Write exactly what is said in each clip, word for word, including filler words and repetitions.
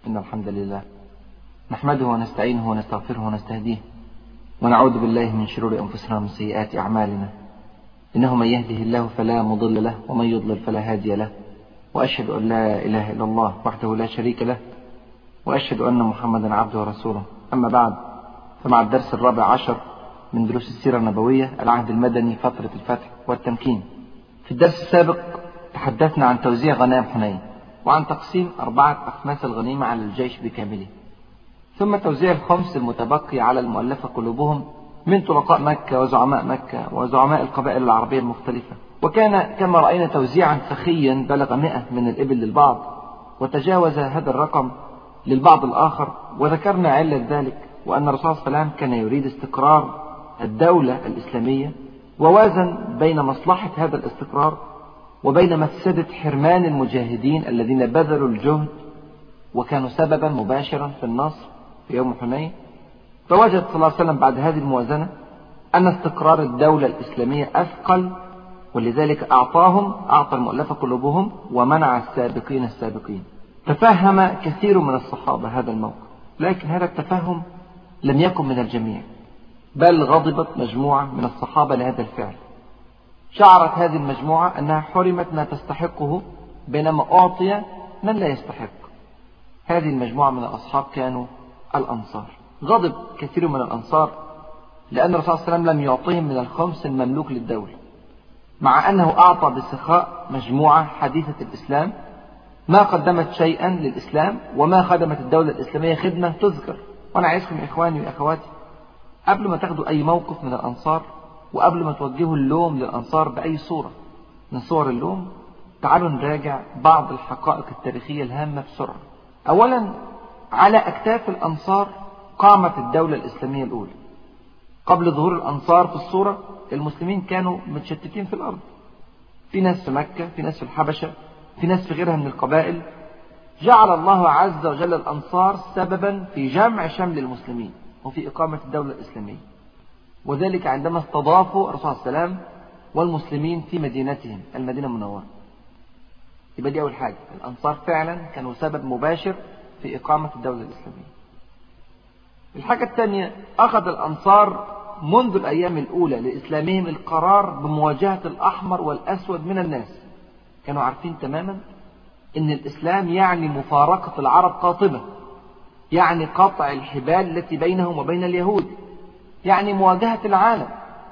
إن الحمد لله نحمده ونستعينه ونستغفره ونستهديه ونعوذ بالله من شرور أنفسنا ومن سيئات أعمالنا، إنه من يهده الله فلا مضل له ومن يضلل فلا هادي له، وأشهد أن لا إله إلا الله وحده لا شريك له، وأشهد أن محمدا عبده ورسوله. أما بعد، فمع الدرس الرابع عشر من دروس السيرة النبوية، العهد المدني، فترة الفتح والتمكين. في الدرس السابق تحدثنا عن توزيع غنائم حنين، وعن تقسيم أربعة أخماس الغنيمة على الجيش بكامله، ثم توزيع الخمس المتبقي على المؤلفة قلوبهم من طلقاء مكة وزعماء مكة وزعماء القبائل العربية المختلفة. وكان كما رأينا توزيعا سخيا بلغ مئة من الإبل للبعض، وتجاوز هذا الرقم للبعض الآخر. وذكرنا علة ذلك، وأن الرسول صلى الله عليه وسلم كان يريد استقرار الدولة الإسلامية، ووازن بين مصلحة هذا الاستقرار وبين مفسدة حرمان المجاهدين الذين بذلوا الجهد وكانوا سببا مباشرا في النصر في يوم حنين. فوجد صلى الله عليه وسلم بعد هذه الموازنة أن استقرار الدولة الإسلامية أثقل، ولذلك أعطاهم أعطى المؤلفة قلوبهم ومنع السابقين السابقين. تفهم كثير من الصحابة هذا الموقف، لكن هذا التفهم لم يكن من الجميع، بل غضبت مجموعة من الصحابة لهذا الفعل. شعرت هذه المجموعة أنها حرمت ما تستحقه بينما أعطي من لا يستحق. هذه المجموعة من الأصحاب كانوا الأنصار. غضب كثير من الأنصار لأن الرسول صلى الله عليه وسلم لم يعطيهم من الخمس المملوك للدولة، مع أنه أعطى بسخاء مجموعة حديثة الإسلام ما قدمت شيئا للإسلام وما خدمت الدولة الإسلامية خدمة تذكر. وأنا عايزكم إخواني وأخواتي، قبل ما تاخدوا أي موقف من الأنصار، وقبل ما توجهوا اللوم للأنصار بأي صورة من صور اللوم، تعالوا نراجع بعض الحقائق التاريخية الهامة بسرعة. أولا، على أكتاف الأنصار قامت الدولة الإسلامية الأولى. قبل ظهور الأنصار في الصورة، المسلمين كانوا متشتتين في الأرض، في ناس في مكة، في ناس في الحبشة، في ناس في غيرها من القبائل. جعل الله عز وجل الأنصار سببا في جمع شمل المسلمين وفي إقامة الدولة الإسلامية، وذلك عندما استضافوا الرسول صلى الله عليه وسلم والمسلمين في مدينتهم المدينة المنورة. يبقى دي أول حاجة، الأنصار فعلا كانوا سبب مباشر في إقامة الدولة الإسلامية. الحاجة الثانية، أخذ الأنصار منذ الأيام الأولى لإسلامهم القرار بمواجهة الأحمر والأسود من الناس. كانوا عارفين تماما أن الإسلام يعني مفارقة العرب قاطبة، يعني قطع الحبال التي بينهم وبين اليهود، يعني مواجهة العالم.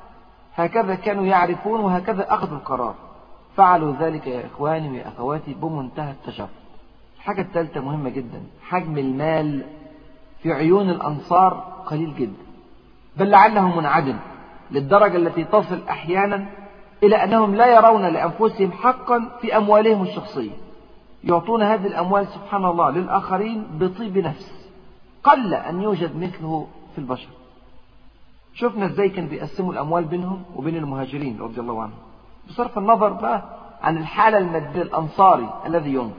هكذا كانوا يعرفون وهكذا أخذوا القرار. فعلوا ذلك يا إخواني ويا أخواتي بمنتهى التشرف. الحاجة الثالثة مهمة جدا، حجم المال في عيون الأنصار قليل جدا، بل لعله منعدم، للدرجة التي تصل أحيانا إلى أنهم لا يرون لأنفسهم حقا في أموالهم الشخصية. يعطون هذه الأموال سبحان الله للآخرين بطيب نفس، قل أن يوجد مثله في البشر. شفنا ازاي كان بيقسموا الأموال بينهم وبين المهاجرين رضي الله عنهم، بصرف النظر بقى عن الحالة المادية الأنصاري الذي ينفق.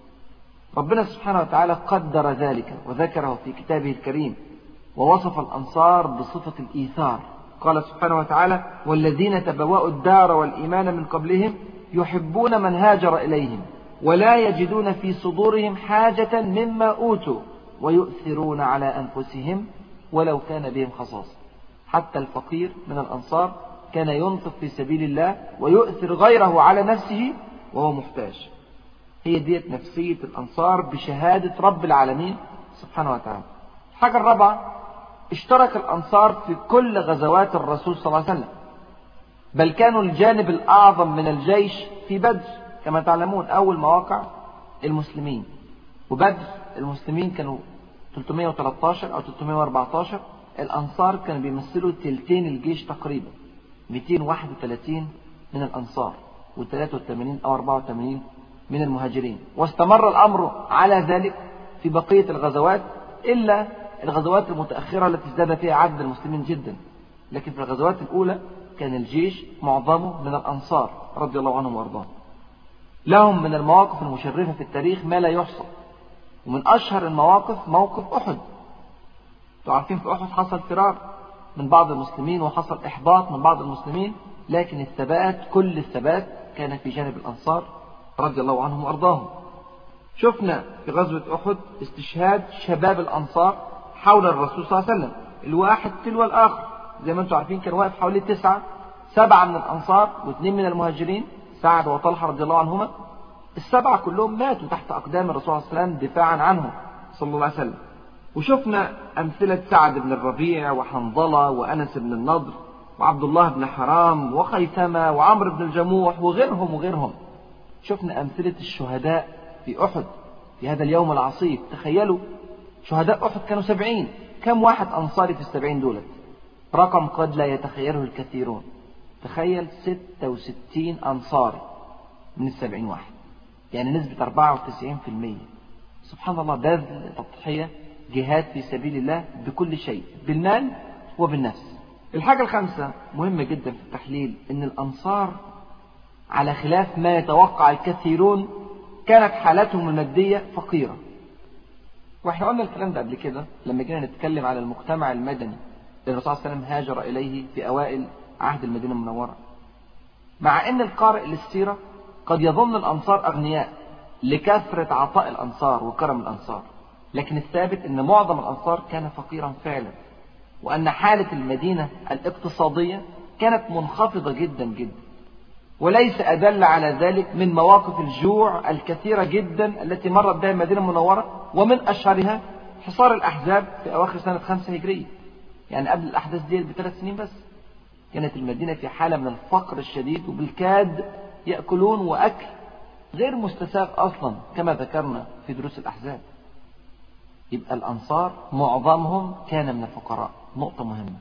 ربنا سبحانه وتعالى قدر ذلك وذكره في كتابه الكريم، ووصف الأنصار بصفة الإيثار. قال سبحانه وتعالى: والذين تبوأوا الدار والإيمان من قبلهم يحبون من هاجر إليهم ولا يجدون في صدورهم حاجة مما أوتوا ويؤثرون على أنفسهم ولو كان بهم خصاصة. حتى الفقير من الأنصار كان ينفق في سبيل الله ويؤثر غيره على نفسه وهو محتاج. هي ديت نفسية الأنصار بشهادة رب العالمين سبحانه وتعالى. الحاجة الرابعة، اشترك الأنصار في كل غزوات الرسول صلى الله عليه وسلم، بل كانوا الجانب الأعظم من الجيش في بدر. كما تعلمون أول مواقع المسلمين، وبدر المسلمين كانوا ثلاثمائة وثلاثة عشر أو ثلاثمائة وأربعة عشر، الأنصار كانوا بيمثلوا تلتين الجيش تقريبا، مئتين وواحد وثلاثين من الأنصار وثلاثة وثمانين أو أربعة وثمانين من المهاجرين. واستمر الأمر على ذلك في بقية الغزوات، إلا الغزوات المتأخرة التي ازداد فيها عدد المسلمين جدا. لكن في الغزوات الأولى كان الجيش معظمه من الأنصار رضي الله عنهم وارضاهم. لهم من المواقف المشرفة في التاريخ ما لا يحصى، ومن أشهر المواقف موقف أحد. تعرفين في أحد حصل فرار من بعض المسلمين وحصل إحباط من بعض المسلمين، لكن الثبات كل الثبات كان في جانب الأنصار رضي الله عنهم وأرضاهم. شفنا في غزوة أحد استشهاد شباب الأنصار حول الرسول صلى الله عليه وسلم، الواحد تلو الآخر. زي ما انتم عارفين كان واقف حوالي تسعة، سبعة من الأنصار واثنين من المهاجرين، سعد وطلحة رضي الله عنهما. السبعة كلهم ماتوا تحت أقدام الرسول صلى الله عليه وسلم دفاعا عنهم صلى الله عليه وسلم. وشفنا أمثلة سعد بن الربيع وحنظلة وأنس بن النضر وعبد الله بن حرام وخيثمة وعمرو بن الجموح وغيرهم وغيرهم. شفنا أمثلة الشهداء في أحد في هذا اليوم العصيب. تخيلوا شهداء أحد كانوا سبعين، كم واحد أنصاري في السبعين دولت؟ رقم قد لا يتخيله الكثيرون. تخيل ستة وستين أنصاري من السبعين واحد، يعني نسبة أربعة وتسعين في المية. سبحان الله، بذل، تضحية، جهاد في سبيل الله بكل شيء، بالمال وبالنفس. الحاجة الخامسة مهمة جدا في التحليل، ان الأنصار على خلاف ما يتوقع الكثيرون كانت حالتهم المادية فقيرة. واحنا قلنا الكلام ده قبل كده لما جينا نتكلم على المجتمع المدني اللي الرسول صلى الله عليه وسلم هاجر إليه في أوائل عهد المدينة المنورة. مع ان القارئ للسيرة قد يظن الأنصار أغنياء لكثرة عطاء الأنصار وكرم الأنصار، لكن الثابت ان معظم الأنصار كان فقيرا فعلا، وأن حالة المدينة الاقتصادية كانت منخفضة جدا جدا. وليس أدل على ذلك من مواقف الجوع الكثيرة جدا التي مرت بها المدينة المنورة، ومن أشهرها حصار الأحزاب في أواخر سنة خمسة هجرية، يعني قبل الأحداث دي بثلاث سنين بس. كانت المدينة في حالة من الفقر الشديد، وبالكاد يأكلون وأكل غير مستساغ أصلا كما ذكرنا في دروس الأحزاب. يبقى الأنصار معظمهم كان من الفقراء. نقطة مهمة.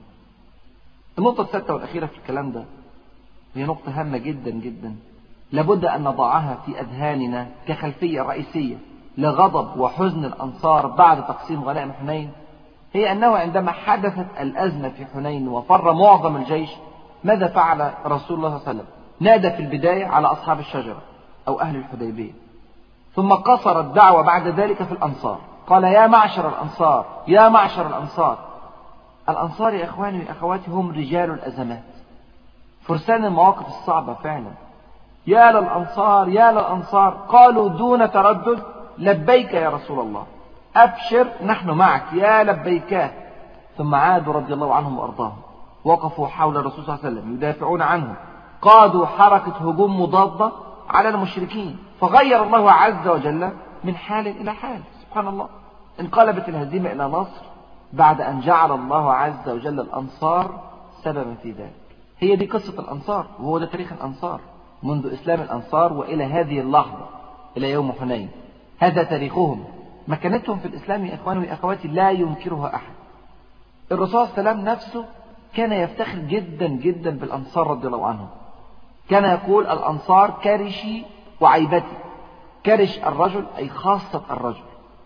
النقطة الثالثة والأخيرة في الكلام ده هي نقطة هامة جدا جدا، لابد أن نضعها في أذهاننا كخلفية رئيسية لغضب وحزن الأنصار بعد تقسيم غنائم حنين. هي أنه عندما حدثت الأزمة في حنين وفر معظم الجيش، ماذا فعل رسول الله صلى الله عليه وسلم؟ نادى في البداية على أصحاب الشجرة أو أهل الحديبية، ثم قصر الدعوة بعد ذلك في الأنصار. قال يا معشر الأنصار، يا معشر الأنصار. الأنصار يا إخواني وأخواتي هم رجال الأزمات، فرسان المواقف الصعبة فعلا. يا للأنصار، يا للأنصار. قالوا دون تردد لبيك يا رسول الله، أبشر نحن معك، يا لبيكاه. ثم عادوا رضي الله عنهم وأرضاهم، وقفوا حول الرسول صلى الله عليه وسلم يدافعون عنه، قادوا حركة هجوم مضادة على المشركين، فغير الله عز وجل من حال إلى حال. سبحان الله، انقلبت الهزيمة إلى نصر بعد أن جعل الله عز وجل الأنصار سببا في ذلك. هي دي قصة الأنصار، وهو ده تاريخ الأنصار منذ إسلام الأنصار وإلى هذه اللحظة، إلى يوم حنين. هذا تاريخهم. مكانتهم في الإسلام يا إخواني وأخواتي لا ينكرها أحد. الرسول صلى الله عليه وسلم نفسه كان يفتخر جدا جدا بالأنصار رضي الله عنهم. كان يقول الأنصار كرشي وعيبتي. كرش الرجل أي خاصة الرجل،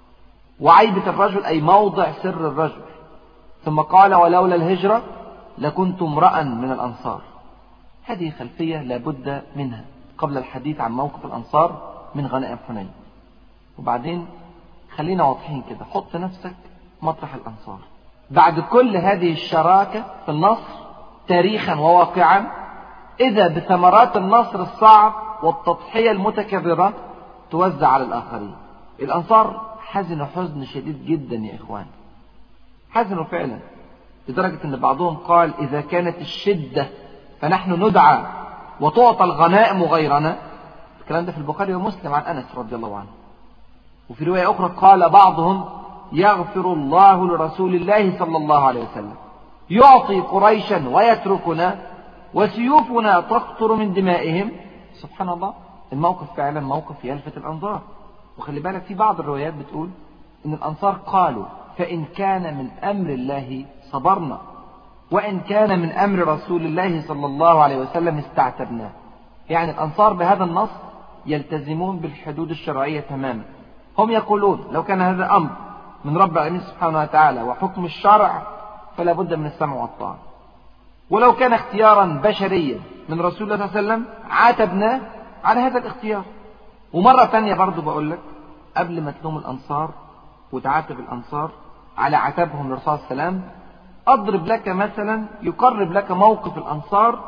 وعيبة الرجل أي موضع سر الرجل. ثم قال ولولا الهجرة لكنت امرأ من الأنصار. هذه خلفية لابد منها قبل الحديث عن موقف الأنصار من غنائم حنين. وبعدين خلينا واضحين كده، حط نفسك مطرح الأنصار بعد كل هذه الشراكة في النصر تاريخا وواقعا، إذا بثمرات النصر الصعب والتضحية المتكررة توزع على الآخرين. الأنصار حزنوا حزن شديد جدا يا إخوان، حزنوا فعلا، لدرجة أن بعضهم قال إذا كانت الشدة فنحن ندعى وتعطى الغنائم غيرنا. الكلام ده في البخاري ومسلم عن أنس رضي الله عنه. وفي رواية أخرى قال بعضهم يغفر الله لرسول الله صلى الله عليه وسلم يعطي قريشا ويتركنا وسيوفنا تقطر من دمائهم. سبحان الله، الموقف فعلا موقف يلفت الأنظار. وخلي بالك في بعض الروايات بتقول إن الأنصار قالوا فإن كان من أمر الله صبرنا، وإن كان من أمر رسول الله صلى الله عليه وسلم استعتبناه. يعني الأنصار بهذا النص يلتزمون بالحدود الشرعية تماما. هم يقولون لو كان هذا أمر من رب العالمين سبحانه وتعالى وحكم الشرع فلا بد من السمع والطاعة، ولو كان اختيارا بشريا من رسول الله صلى الله عليه وسلم عاتبناه على هذا الاختيار. ومرة تانية برضو بقول لك قبل ما تلوم الأنصار وتعاتب الأنصار على عتابهم للرسول صلى الله عليه وسلم، أضرب لك مثلا يقرب لك موقف الأنصار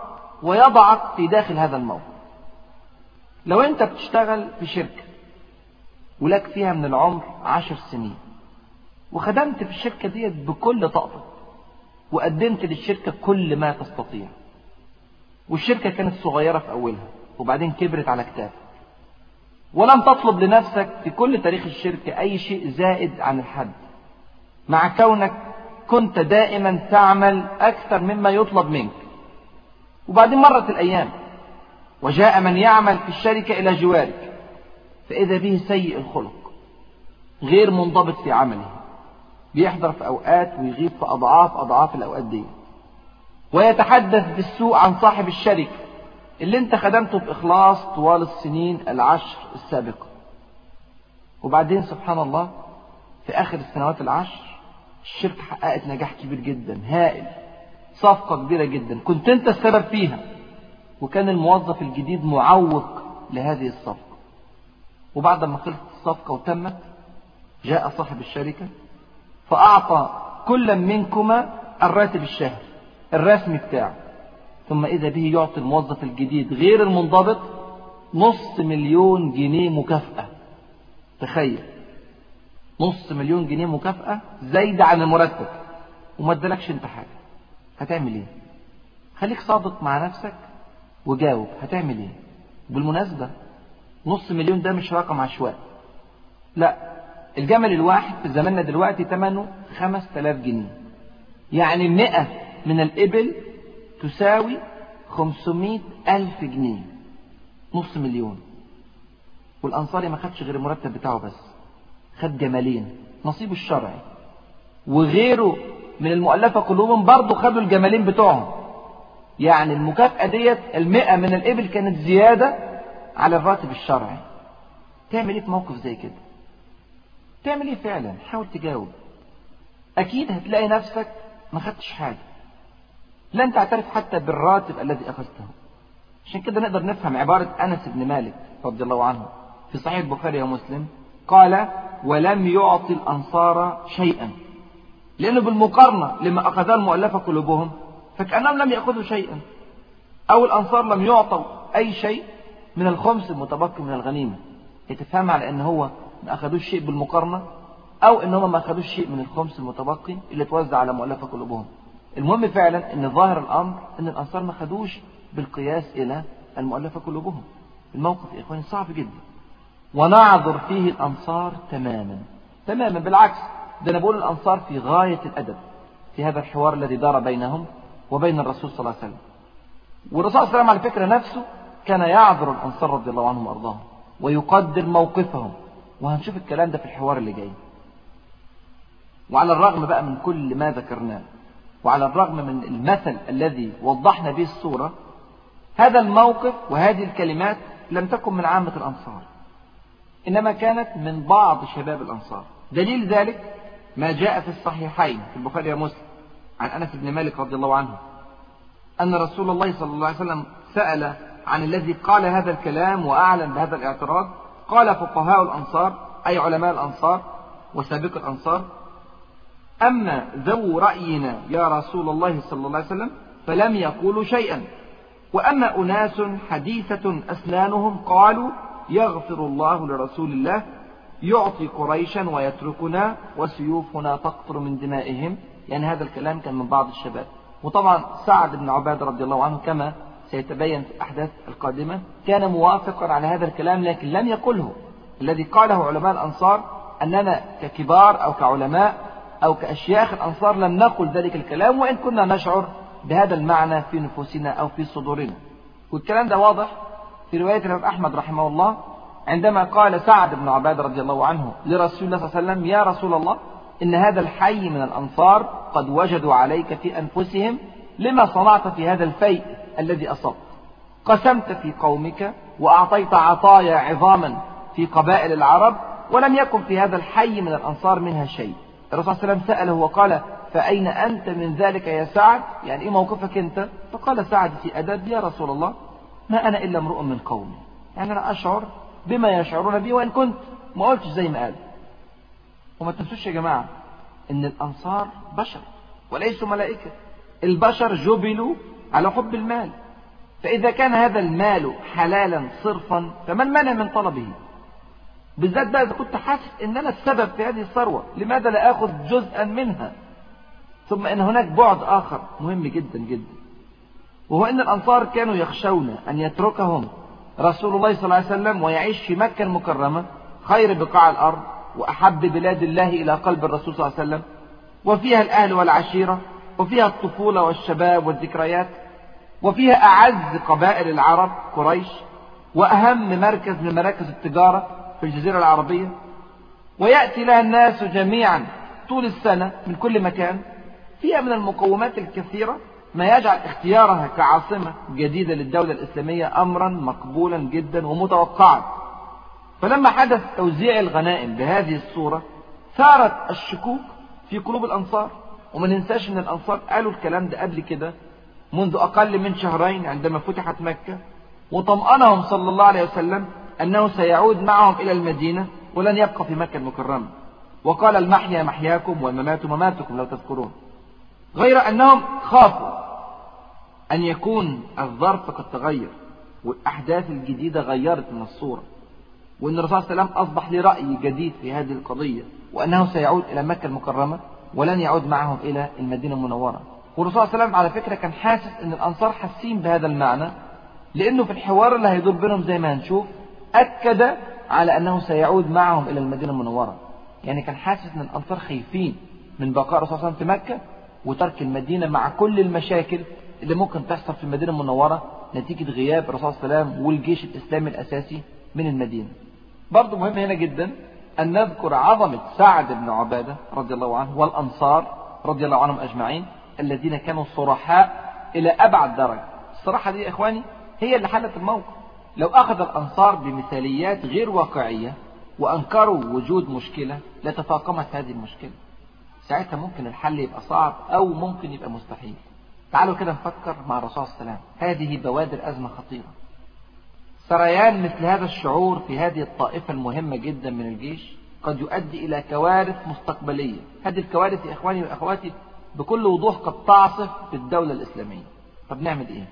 ويضعك في داخل هذا الموقف. لو أنت بتشتغل في شركة ولك فيها من العمر عشر سنين، وخدمت في الشركة ديت بكل طاقتك، وقدمت للشركة كل ما تستطيع، والشركة كانت صغيرة في أولها وبعدين كبرت على كتافك، ولم تطلب لنفسك في كل تاريخ الشركة أي شيء زائد عن الحد، مع كونك كنت دائما تعمل أكثر مما يطلب منك. وبعدين مرت الأيام وجاء من يعمل في الشركة إلى جوارك، فإذا به سيء الخلق، غير منضبط في عمله، بيحضر في أوقات ويغيب في أضعاف أضعاف الأوقات دي، ويتحدث بالسوء عن صاحب الشركة اللي انت خدمته بإخلاص طوال السنين العشر السابقة. وبعدين سبحان الله في آخر السنوات العشر الشركة حققت نجاح كبير جدا هائل، صفقة كبيرة جدا كنت انت السبب فيها، وكان الموظف الجديد معوق لهذه الصفقة. وبعد ما خلصت الصفقة وتمت جاء صاحب الشركة فأعطى كل منكما الراتب الشهري الرسمي بتاعه، ثم إذا به يعطي الموظف الجديد غير المنضبط نص مليون جنيه مكافأة. تخيل، نص مليون جنيه مكافأة زايدة عن المرتب، وما ادالكش انت حاجة. هتعمل ايه؟ خليك صادق مع نفسك وجاوب هتعمل ايه. بالمناسبة نص مليون ده مش رقم عشوائي، لا، الجمل الواحد في زماننا دلوقتي ثمنه خمس تلاف جنيه، يعني مئة من الإبل تساوي خمسمائة ألف جنيه. نص مليون. والأنصاري ما خدش غير المرتب بتاعه بس، خد جمالين نصيبه الشرعي، وغيره من المؤلفة قلوبهم برضو خدوا الجمالين بتوعهم. يعني المكافأة ديت المئة من الإبل كانت زيادة على الراتب الشرعي. تعمل ايه في موقف زي كده؟ تعمل ايه فعلا؟ حاول تجاوب. اكيد هتلاقي نفسك ما خدتش حاجة، لن تعترف حتى بالراتب الذي اخذته. عشان كده نقدر نفهم عبارة انس بن مالك رضي الله عنه في صحيح البخاري ومسلم، قال: ولم يعطي الانصار شيئا، لانه بالمقارنة لما اخذها المؤلفة قلوبهم فكأنهم لم يأخذوا شيئا، او الانصار لم يعطوا اي شيء من الخمس المتبقي من الغنيمة. يتفهم على ان هو ما اخذوش شيء بالمقارنة، او ان هم ما اخذوش شيء من الخمس المتبقي اللي توزع على مؤلفة قلوبهم. المهم فعلا ان ظاهر الامر ان الانصار ما اخذوش بالقياس الى المؤلفة قلوبهم. الموقف يا اخواني صعب جدا، ونعذر فيه الانصار تماما تماما. بالعكس، ده انا بقول الانصار في غاية الادب في هذا الحوار الذي دار بينهم وبين الرسول صلى الله عليه وسلم. والرسول صلى الله عليه وسلم على فكرة نفسه كان يعذر الانصار رضي الله عنهم وارضاهم ويقدر موقفهم، وهنشوف الكلام ده في الحوار اللي جاي. وعلى الرغم بقى من كل ما ذكرناه، وعلى الرغم من المثل الذي وضحنا به الصورة، هذا الموقف وهذه الكلمات لم تكن من عامة الأنصار، إنما كانت من بعض شباب الأنصار. دليل ذلك ما جاء في الصحيحين في البخاري ومسلم عن أنس بن مالك رضي الله عنه أن رسول الله صلى الله عليه وسلم سأل عن الذي قال هذا الكلام وأعلن بهذا الاعتراض. قال فقهاء الأنصار، أي علماء الأنصار وسابق الأنصار: أما ذو رأينا يا رسول الله صلى الله عليه وسلم فلم يقولوا شيئا، وأما أناس حديثة أسنانهم قالوا يغفر الله لرسول الله يعطي قريشا ويتركنا وسيوفنا تقطر من دمائهم. يعني هذا الكلام كان من بعض الشباب. وطبعا سعد بن عبادة رضي الله عنه كما سيتبين في الأحداث القادمة كان موافقا على هذا الكلام، لكن لم يقله. الذي قاله علماء الأنصار أننا ككبار أو كعلماء أو كأشياخ الأنصار لم نقل ذلك الكلام، وإن كنا نشعر بهذا المعنى في نفوسنا أو في صدورنا. والكلام ده واضح في رواية الإمام أحمد رحمه الله عندما قال سعد بن عبادة رضي الله عنه لرسول الله صلى الله عليه وسلم: يا رسول الله، إن هذا الحي من الأنصار قد وجدوا عليك في أنفسهم لما صنعت في هذا الفيء الذي أصبت. قسمت في قومك وأعطيت عطايا عظاما في قبائل العرب، ولم يكن في هذا الحي من الأنصار منها شيء. الرسول صلى الله عليه وسلم سأله وقال: فأين أنت من ذلك يا سعد؟ يعني إيه موقفك أنت؟ فقال سعد في أدب: يا رسول الله، ما أنا إلا امرؤ من قومي، يعني أنا أشعر بما يشعرون به وإن كنت ما قلتش زي ما قال. وما تنسوش يا جماعة إن الأنصار بشر وليسوا ملائكة. البشر جبلوا على حب المال، فإذا كان هذا المال حلالا صرفا فما المانع من طلبه؟ بالذات بقى إذا كنت حاسس إن أنا السبب في هذه الثروة، لماذا لا أخذ جزءا منها؟ ثم إن هناك بعد آخر مهم جدا جدا، وهو أن الأنصار كانوا يخشون أن يتركهم رسول الله صلى الله عليه وسلم ويعيش في مكة المكرمة خير بقاع الأرض وأحب بلاد الله إلى قلب الرسول صلى الله عليه وسلم، وفيها الأهل والعشيرة، وفيها الطفولة والشباب والذكريات، وفيها أعز قبائل العرب قريش، وأهم مركز من مراكز التجارة في الجزيرة العربية، ويأتي لها الناس جميعا طول السنة من كل مكان، فيها من المقومات الكثيرة ما يجعل اختيارها كعاصمة جديدة للدولة الإسلامية أمرا مقبولا جدا ومتوقعا. فلما حدث توزيع الغنائم بهذه الصورة ثارت الشكوك في قلوب الأنصار، وما ننساش أن الأنصار قالوا الكلام ده قبل كده منذ أقل من شهرين عندما فتحت مكة، وطمأنهم صلى الله عليه وسلم أنه سيعود معهم إلى المدينة ولن يبقى في مكة المكرمة، وقال المحيا محياكم والممات مماتكم لو تذكرون. غير أنهم خافوا أن يكون الظرف قد تغير والأحداث الجديدة غيرت من الصورة، وأن الرسول صلى الله عليه وسلم أصبح له رأي جديد في هذه القضية، وأنه سيعود إلى مكة المكرمة ولن يعود معهم إلى المدينة المنورة. والرسول صلى الله عليه وسلم على فكرة كان حاسس أن الأنصار حاسين بهذا المعنى، لأنه في الحوار اللي هيدور بينهم زي ما هنشوف أكد على أنه سيعود معهم إلى المدينة المنورة. يعني كان حاسس أن الأنصار خايفين من بقاء الرسول صلى الله عليه وسلم في مكة وترك المدينة مع كل المشاكل اللي ممكن تحصل في المدينة المنورة نتيجة غياب الرسول صلى الله عليه وسلم والجيش الإسلامي الأساسي من المدينة. برضو مهم هنا جدا أن نذكر عظمة سعد بن عبادة رضي الله عنه والأنصار رضي الله عنهم أجمعين الذين كانوا صرحاء إلى أبعد درجة. الصراحة دي يا إخواني هي اللي حلت الموقف. لو أخذ الأنصار بمثاليات غير واقعية وأنكروا وجود مشكلة لتفاقمت هذه المشكلة، ساعتها ممكن الحل يبقى صعب أو ممكن يبقى مستحيل. تعالوا كده نفكر مع الرسول صلى الله عليه وسلم، هذه بوادر أزمة خطيرة. سريان مثل هذا الشعور في هذه الطائفة المهمة جدا من الجيش قد يؤدي إلى كوارث مستقبلية. هذه الكوارث يا إخواني وأخواتي بكل وضوح قد تعصف بالدولة الإسلامية. طب نعمل إيه؟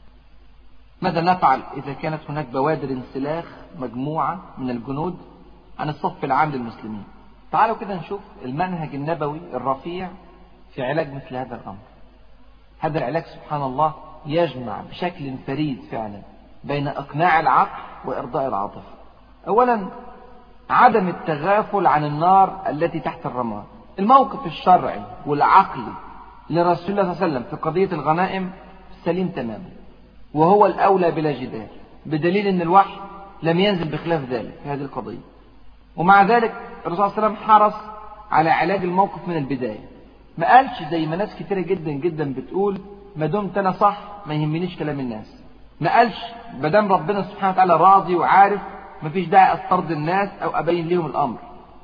ماذا نفعل إذا كانت هناك بوادر انسلاخ مجموعة من الجنود عن الصف العام للمسلمين؟ تعالوا كده نشوف المنهج النبوي الرفيع في علاج مثل هذا الأمر. هذا العلاج سبحان الله يجمع بشكل فريد فعلا بين إقناع العقل وإرضاء العاطفة. أولا عدم التغافل عن النار التي تحت الرماد. الموقف الشرعي والعقلي لرسول الله صلى الله عليه وسلم في قضية الغنائم سليم تماما، وهو الأولى بلا جدال، بدليل أن الوحي لم ينزل بخلاف ذلك في هذه القضية. ومع ذلك الرسول صلى الله عليه وسلم حرص على علاج الموقف من البداية. ما قالش زي ما ناس كتيرة جدا جدا بتقول ما دمت أنا صح ما يهمنيش كلام الناس. ما قالش ما دام ربنا سبحانه وتعالى راضي وعارف ما فيش داعي أطرد الناس أو أبين لهم الأمر.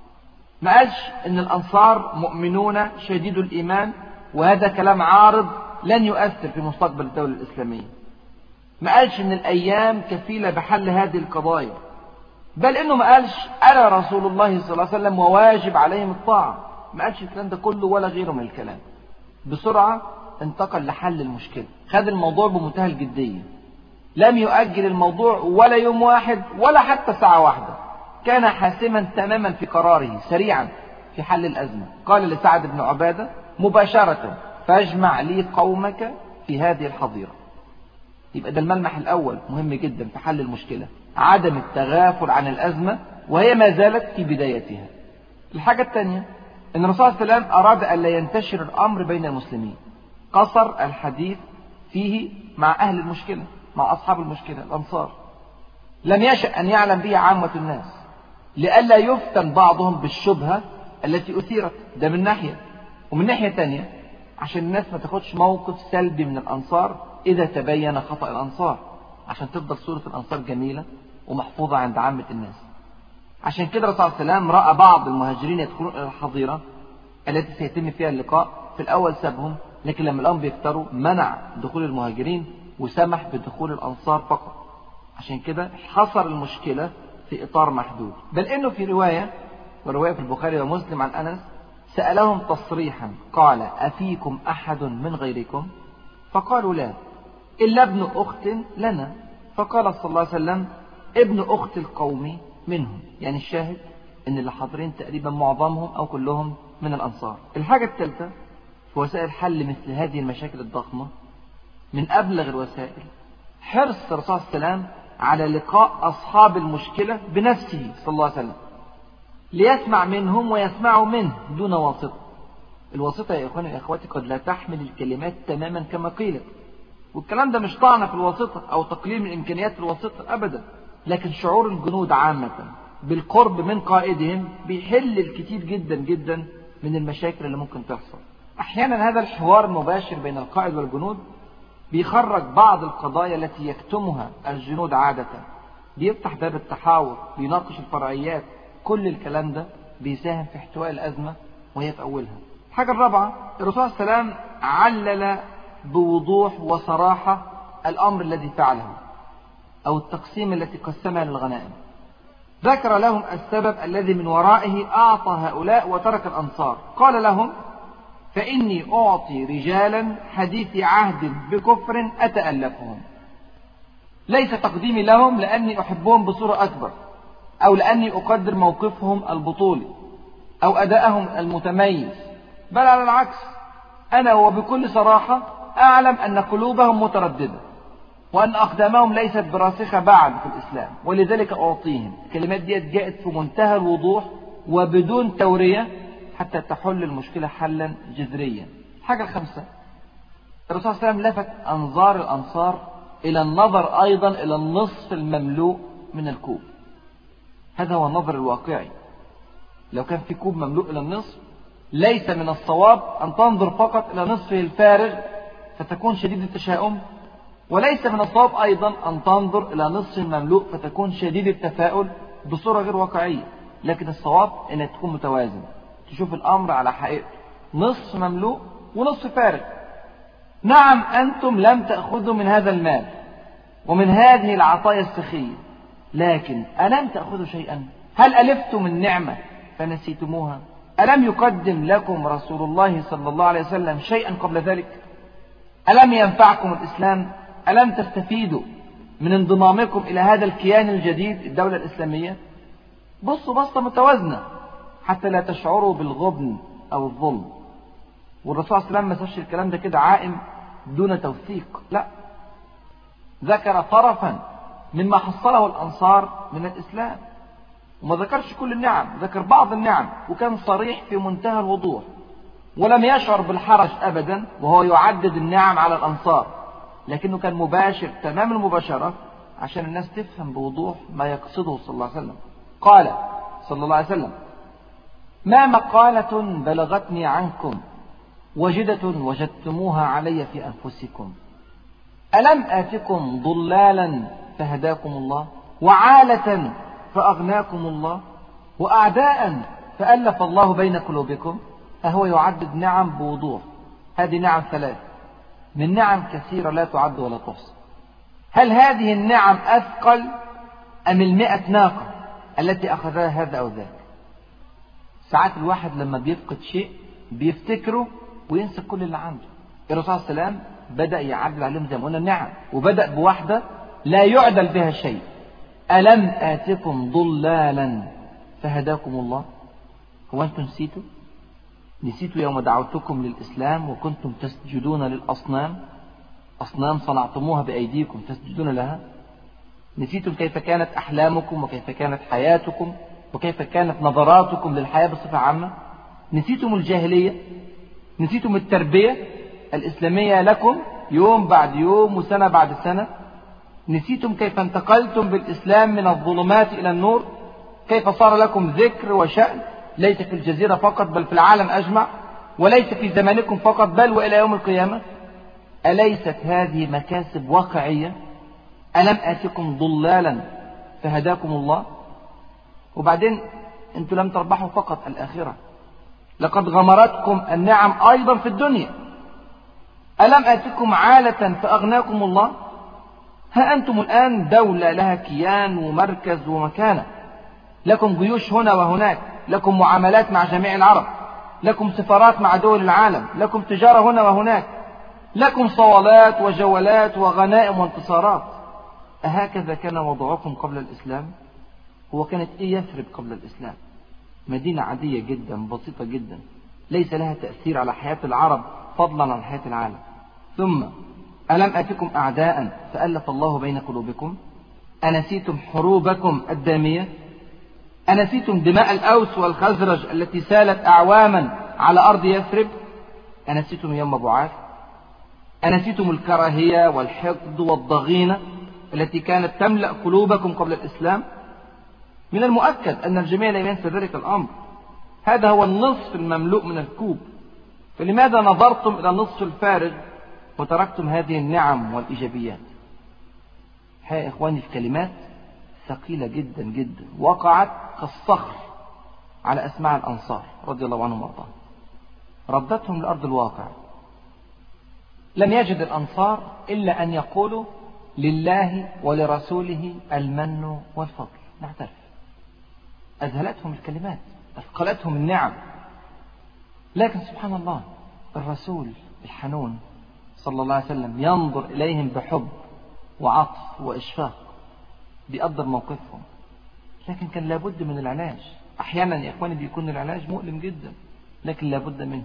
ما قالش إن الأنصار مؤمنون شديد الإيمان وهذا كلام عارض لن يؤثر في مستقبل الدولة الإسلامية. ما قالش إن الأيام كفيلة بحل هذه القضايا، بل إنه ما قالش أنا رسول الله صلى الله عليه وسلم وواجب عليهم الطاعة. ما قالش الكلام ده كله ولا غيره من الكلام. بسرعة انتقل لحل المشكلة، خد الموضوع بمنتهى الجدية، لم يؤجل الموضوع ولا يوم واحد ولا حتى ساعة واحدة. كان حاسما تماما في قراره سريعا في حل الأزمة. قال لسعد بن عبادة مباشرة فاجمع لي قومك في هذه الحظيرة. يبقى ده الملمح الأول مهم جدا في حل المشكلة، عدم التغافل عن الأزمة وهي ما زالت في بدايتها. الحاجة الثانية أن الرسول صلى الله عليه وسلم أراد أن لا ينتشر الأمر بين المسلمين، قصر الحديث فيه مع أهل المشكلة، مع أصحاب المشكلة الأنصار. لم يشأ أن يعلم به عامة الناس لئلا يفتن بعضهم بالشبهة التي أثيرت. ده من ناحية، ومن ناحية تانية عشان الناس ما تاخدش موقف سلبي من الأنصار إذا تبين خطأ الأنصار، عشان تفضل صورة الأنصار جميلة ومحفوظة عند عامة الناس. عشان كده الرسول صلى الله عليه وسلم رأى بعض المهاجرين يدخلون إلى الحظيرة التي سيتم فيها اللقاء. في الأول سابهم، لكن لما الأمر بيكتروا منع دخول المهاجرين وسمح بدخول الأنصار فقط. عشان كده حصر المشكلة في إطار محدود. بل إنه في رواية ورواية في البخاري ومسلم عن أنس سألهم تصريحا قال أفيكم أحد من غيركم؟ فقالوا لا إلا ابن أخت لنا. فقال صلى الله عليه وسلم ابن أخت القوم منهم، يعني الشاهد ان اللي حاضرين تقريبا معظمهم او كلهم من الانصار. الحاجة الثالثة في وسائل حل مثل هذه المشاكل الضخمة من ابلغ الوسائل حرص الرسول صلى الله عليه وسلم على لقاء اصحاب المشكلة بنفسه صلى الله عليه وسلم ليسمع منهم ويسمعوا منه دون واسطة. الواسطة يا اخواني يا اخواتي قد لا تحمل الكلمات تماما كما قيلت، والكلام ده مش طعنة في الواسطة او تقليل من امكانيات الواسطة ابدا، لكن شعور الجنود عامة بالقرب من قائدهم بيحل الكثير جدا جدا من المشاكل اللي ممكن تحصل. احيانا هذا الحوار المباشر بين القائد والجنود بيخرج بعض القضايا التي يكتمها الجنود عادة، بيفتح باب التحاور، بيناقش الفرعيات. كل الكلام ده بيساهم في احتواء الأزمة وهي في أولها. الحاجة الرابعة الرسول صلى الله عليه وسلم علل بوضوح وصراحة الأمر الذي فعله أو التقسيم التي قسمها للغنائم. ذكر لهم السبب الذي من ورائه أعطى هؤلاء وترك الأنصار. قال لهم: فإني أعطي رجالا حديث عهد بكفر أتألفهم، ليس تقديمي لهم لأني أحبهم بصورة أكبر أو لأني أقدر موقفهم البطولي أو أداءهم المتميز، بل على العكس، أنا وبكل صراحة أعلم أن قلوبهم مترددة وأن أقدامهم ليست براسخة بعد في الإسلام، ولذلك أعطيهم. الكلمات دي جاءت في منتهى الوضوح وبدون تورية حتى تحل المشكلة حلا جذريا. الحاجة الخامسة الرسول صلى الله عليه وسلم لفت أنظار الأنصار إلى النظر أيضا إلى النصف المملوء من الكوب. هذا هو النظر الواقعي. لو كان في كوب مملوء إلى النصف ليس من الصواب أن تنظر فقط إلى نصفه الفارغ فتكون شديد التشاؤم، وليس من الصواب أيضا أن تنظر إلى نصف المملوء فتكون شديد التفاؤل بصورة غير واقعية. لكن الصواب أن تكون متوازن، تشوف الأمر على حقيقته، نصف مملوء ونصف فارغ. نعم أنتم لم تأخذوا من هذا المال ومن هذه العطايا السخية، لكن ألم تأخذوا شيئا؟ هل ألفتم النعمة فنسيتموها؟ ألم يقدم لكم رسول الله صلى الله عليه وسلم شيئا قبل ذلك؟ ألم ينفعكم الإسلام؟ ألم تستفيدوا من انضمامكم إلى هذا الكيان الجديد الدولة الإسلامية؟ بصوا بصة متوازنة حتى لا تشعروا بالغبن أو الظلم. والرسول صلى الله عليه وسلم ما سابش الكلام ده كده عائم دون توثيق، لا، ذكر طرفا مما حصله الأنصار من الإسلام، وما ذكرش كل النعم، ذكر بعض النعم، وكان صريح في منتهى الوضوح، ولم يشعر بالحرج أبدا وهو يعدد النعم على الأنصار، لكنه كان مباشر تمام المباشرة عشان الناس تفهم بوضوح ما يقصده صلى الله عليه وسلم. قال صلى الله عليه وسلم: ما مقالة بلغتني عنكم وجدة وجدتموها علي في أنفسكم، ألم آتكم ضلالا فهداكم الله، وعالة فأغناكم الله، وأعداء فألف الله بين قلوبكم. أهو يعدد نعم بوضوح. هذه نعم ثلاث من نعم كثيرة لا تعد ولا تحصى. هل هذه النعم أثقل أم المئة ناقة التي أخذها هذا أو ذاك؟ ساعات الواحد لما بيفقد شيء بيفتكره وينسى كل اللي عنده. الرسول صلى الله عليه وسلم بدأ يعدل عليهم زي ما قلنا النعم، وبدأ بواحدة لا يعدل بها شيء: ألم آتكم ضلالا فهداكم الله. هو أنتم نسيتوا؟ نسيتوا يوم دعوتكم للإسلام وكنتم تسجدون للأصنام، أصنام صنعتموها بأيديكم تسجدون لها؟ نسيتم كيف كانت أحلامكم وكيف كانت حياتكم وكيف كانت نظراتكم للحياة بصفة عامة؟ نسيتم الجاهلية؟ نسيتم التربية الإسلامية لكم يوم بعد يوم وسنة بعد سنة؟ نسيتم كيف انتقلتم بالإسلام من الظلمات إلى النور؟ كيف صار لكم ذكر وشأن ليس في الجزيرة فقط بل في العالم أجمع، وليس في زمانكم فقط بل وإلى يوم القيامة؟ أليست هذه مكاسب واقعية؟ ألم آتكم ضلالا فهداكم الله؟ وبعدين أنتم لم تربحوا فقط الآخرة، لقد غمرتكم النعم أيضا في الدنيا. ألم آتكم عالة فأغناكم الله؟ ها أنتم الآن دولة لها كيان ومركز ومكانة، لكم جيوش هنا وهناك، لكم معاملات مع جميع العرب، لكم سفارات مع دول العالم، لكم تجارة هنا وهناك، لكم صوالات وجولات وغنائم وانتصارات. أهكذا كان وضعكم قبل الإسلام؟ هو كانت إيه يثرب قبل الإسلام؟ مدينة عادية جدا بسيطة جدا ليس لها تأثير على حياة العرب فضلا عن حياة العالم. ثم ألم أتكم أعداء فألف الله بين قلوبكم؟ أنسيتم حروبكم الدامية؟ أنسيتم دماء الأوس والخزرج التي سالت أعواما على أرض يثرب؟ أنسيتم يوم بعاث؟ أنسيتم الكراهية والحقد والضغينة التي كانت تملأ قلوبكم قبل الإسلام؟ من المؤكد أن الجميع لا ينسى ذلك الأمر. هذا هو النصف المملوء من الكوب، فلماذا نظرتم إلى النصف الفارغ وتركتم هذه النعم والإيجابيات؟ يا إخواني الكلمات ثقيلة جدا جدا وقعت كالصخر على أسماع الأنصار رضي الله عنهم وارضاهم، ردتهم لأرض الواقع. لم يجد الأنصار إلا أن يقولوا لله ولرسوله المن والفضل، نعترف. أذهلتهم الكلمات، أثقلتهم النعم. لكن سبحان الله الرسول الحنون صلى الله عليه وسلم ينظر إليهم بحب وعطف وإشفاق، بيقدر موقفهم. لكن كان لابد من العلاج. أحيانا يا إخواني بيكون العلاج مؤلم جدا، لكن لابد منه.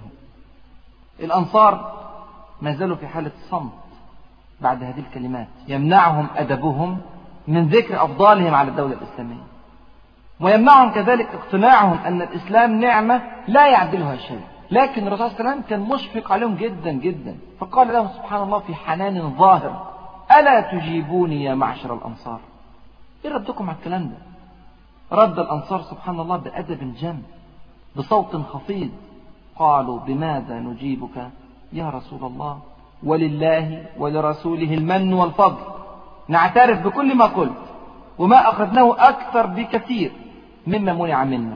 الأنصار ما زالوا في حالة صمت بعد هذه الكلمات، يمنعهم أدبهم من ذكر أفضالهم على الدولة الإسلامية، ويمنعهم كذلك اقتناعهم أن الإسلام نعمة لا يعدلها شيء. لكن الرسول صلى الله عليه وسلم كان مشفق عليهم جدا جدا، فقال لهم سبحان الله في حنان ظاهر: ألا تجيبوني يا معشر الأنصار؟ إيه ردكم على الكلام ده؟ رد الأنصار سبحان الله بأدب جم بصوت خفيض، قالوا: بماذا نجيبك يا رسول الله؟ ولله ولرسوله المن والفضل، نعترف بكل ما قلت وما أخذناه أكثر بكثير مما منع منا.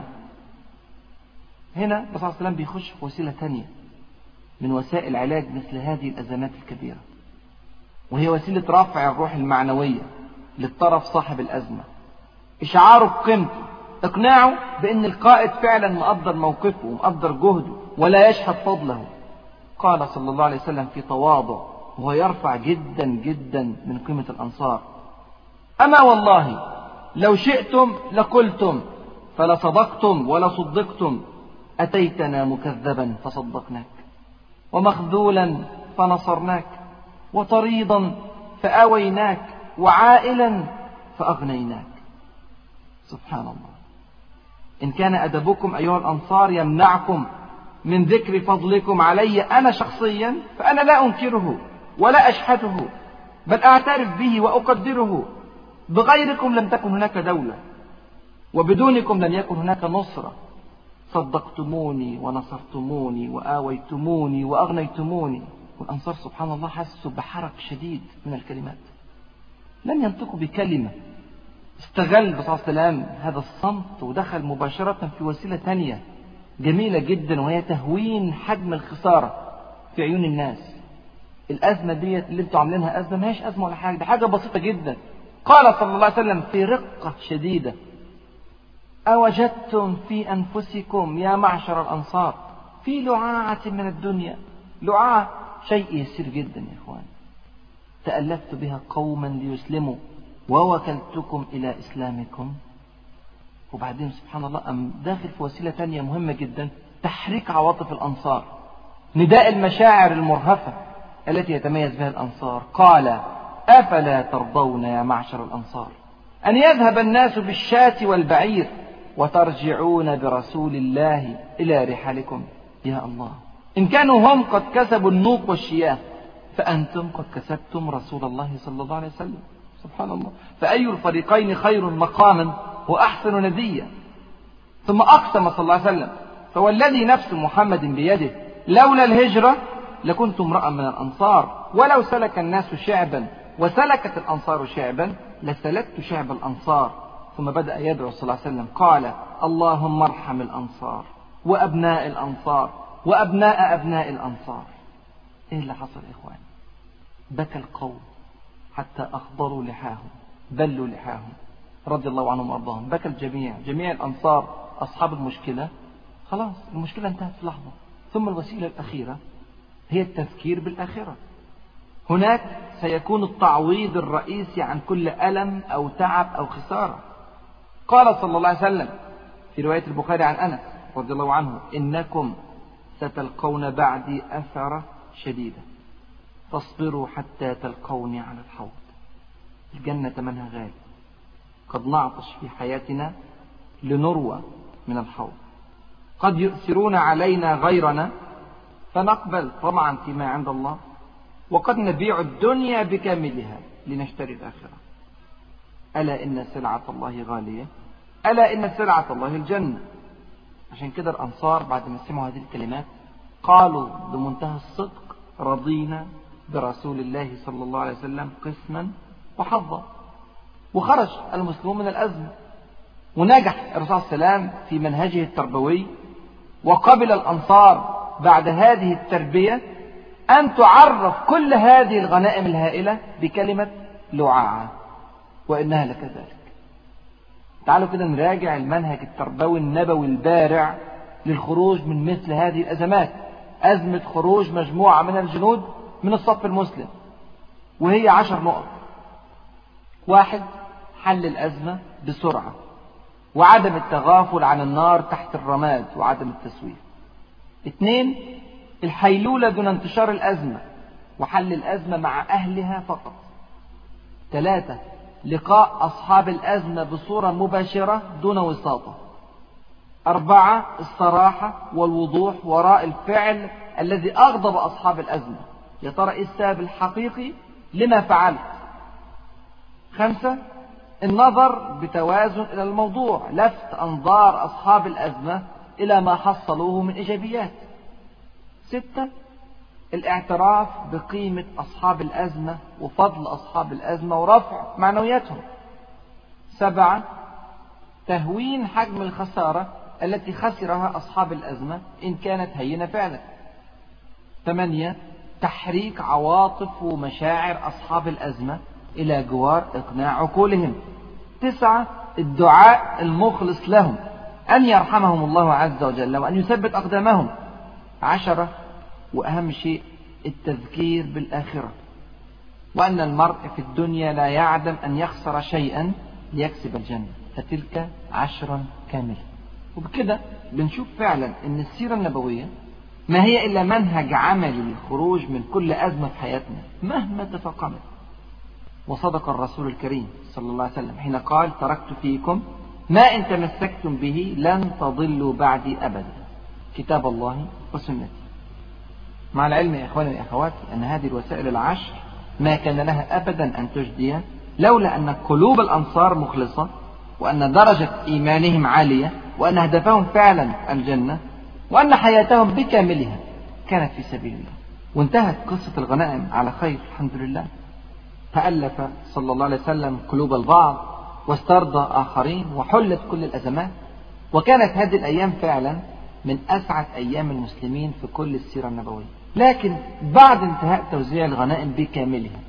هنا الرسول صلى الله عليه وسلم بيخش في وسيلة تانية من وسائل علاج مثل هذه الأزمات الكبيرة، وهي وسيلة رفع الروح المعنوية للطرف صاحب الأزمة، إشعاره بقيمته، إقناعه بأن القائد فعلا مقدر موقفه ومقدر جهده ولا يشهد فضله. قال صلى الله عليه وسلم في تواضع وهو يرفع جدا جدا من قيمة الأنصار: أما والله لو شئتم لقلتم فلصدقتم ولصدقتم، أتيتنا مكذبا فصدقناك، ومخذولا فنصرناك، وطريضا فآويناك، وعائلا فأغنيناك. سبحان الله. إن كان أدبكم أيها الأنصار يمنعكم من ذكر فضلكم علي أنا شخصيا، فأنا لا أنكره ولا أشحته، بل أعترف به وأقدره. بغيركم لم تكن هناك دولة، وبدونكم لم يكن هناك نصرة. صدقتموني ونصرتموني وآويتموني وأغنيتموني. والأنصار سبحان الله حسوا بحرك شديد من الكلمات، لم ينطقوا بكلمة. استغل صلى الله عليه وسلم هذا الصمت ودخل مباشرة في وسيلة تانية جميلة جدا، وهي تهوين حجم الخسارة في عيون الناس. الأزمة دي اللي انتوا عاملينها أزمة، ما هيش أزمة ولا حاجة، دي حاجة بسيطة جدا. قال صلى الله عليه وسلم في رقة شديدة: أوجدتم في أنفسكم يا معشر الأنصار في لعاعة من الدنيا، لعاعة شيء يسير جدا يا إخوان، تألفت بها قوما ليسلموا ووكلتكم إلى إسلامكم. وبعدين سبحان الله أم داخل في وسيلة تانية مهمة جدا، تحريك عواطف الأنصار، نداء المشاعر المرهفة التي يتميز بها الأنصار. قال: أفلا ترضون يا معشر الأنصار أن يذهب الناس بالشاة والبعير وترجعون برسول الله إلى رحالكم؟ يا الله، إن كانوا هم قد كسبوا النوق والشياه، فأنتم قد كسبتم رسول الله صلى الله عليه وسلم. سبحان الله، فأي الفريقين خير مقاما وأحسن نديا؟ ثم أقسم صلى الله عليه وسلم: فوالذي نفس محمد بيده لولا الهجرة لكنت امرأ من الأنصار، ولو سلك الناس شعبا وسلكت الأنصار شعبا لسلكت شعب الأنصار. ثم بدأ يدعو صلى الله عليه وسلم، قال: اللهم ارحم الأنصار وأبناء الأنصار وأبناء أبناء الأنصار. إيه اللي حصل يا إخوان؟ بكى القوم حتى أخضروا لحاهم، بلوا لحاهم رضي الله عنهم وأرضاهم. بكى الجميع، جميع الأنصار أصحاب المشكلة. خلاص المشكلة انتهت في لحظة. ثم الوسيلة الأخيرة هي التذكير بالآخرة. هناك سيكون التعويض الرئيسي عن كل ألم أو تعب أو خسارة. قال صلى الله عليه وسلم في رواية البخاري عن أنس رضي الله عنه: إنكم ستلقون بعدي أثرة شديدة فاصبروا حتى تلقوني على الحوض. الجنة ثمنها غالي، قد نعطش في حياتنا لنروى من الحوض، قد يؤثرون علينا غيرنا فنقبل طمعا فيما عند الله، وقد نبيع الدنيا بكاملها لنشتري الآخرة. ألا إن سلعة الله غالية، ألا إن سلعة الله الجنة. عشان كده الأنصار بعد ما سمعوا هذه الكلمات قالوا بمنتهى الصدق: رضينا برسول الله صلى الله عليه وسلم قسما وحظا. وخرج المسلمون من الأزمة، ونجح الرسول صلى الله عليه وسلم في منهجه التربوي، وقبل الأنصار بعد هذه التربية أن تعرف كل هذه الغنائم الهائلة بكلمة لعاعة، وإنها لكذلك. تعالوا كده نراجع المنهج التربوي النبوي البارع للخروج من مثل هذه الأزمات. أزمة خروج مجموعة من الجنود من الصف المسلم، وهي عشر نقط. واحد: حل الأزمة بسرعة، وعدم التغافل عن النار تحت الرماد وعدم التسويف. اثنين: الحيلولة دون انتشار الأزمة، وحل الأزمة مع أهلها فقط. ثلاثة: لقاء أصحاب الأزمة بصورة مباشرة دون وساطة. أربعة: الصراحة والوضوح وراء الفعل الذي أغضب أصحاب الأزمة. يا ترى إيه السبب الحقيقي لما فعلت؟ خمسة: النظر بتوازن إلى الموضوع، لفت أنظار أصحاب الأزمة إلى ما حصلوه من إيجابيات. ستة: الاعتراف بقيمة أصحاب الأزمة وفضل أصحاب الأزمة ورفع معنوياتهم. سبعة: تهوين حجم الخسارة التي خسرها أصحاب الأزمة إن كانت هينة فعلا. ثمانية: تحريك عواطف ومشاعر أصحاب الأزمة إلى جوار إقناع عقولهم. تسعة: الدعاء المخلص لهم أن يرحمهم الله عز وجل وأن يثبت أقدامهم. عشرة: وأهم شيء التذكير بالآخرة، وأن المرء في الدنيا لا يعدم أن يخسر شيئا ليكسب الجنة، فتلك عشرا كاملة. وبكده بنشوف فعلا أن السيرة النبوية ما هي إلا منهج عملي للخروج من كل أزمة في حياتنا مهما تفاقمت. وصدق الرسول الكريم صلى الله عليه وسلم حين قال: تركت فيكم ما إن تمسكتم به لن تضلوا بعدي أبدا، كتاب الله وسنتي. مع العلم يا إخواني وأخواتي أن هذه الوسائل العشر ما كان لها أبدا أن تجدي لولا أن قلوب الأنصار مخلصة، وأن درجة إيمانهم عالية، وأن هدفهم فعلا الجنة، وأن حياتهم بكاملها كانت في سبيل الله. وانتهت قصة الغنائم على خير الحمد لله. فألف صلى الله عليه وسلم قلوب البعض واسترضى آخرين وحلت كل الأزمات، وكانت هذه الأيام فعلا من أسعد أيام المسلمين في كل السيرة النبوية. لكن بعد انتهاء توزيع الغنائم بكاملها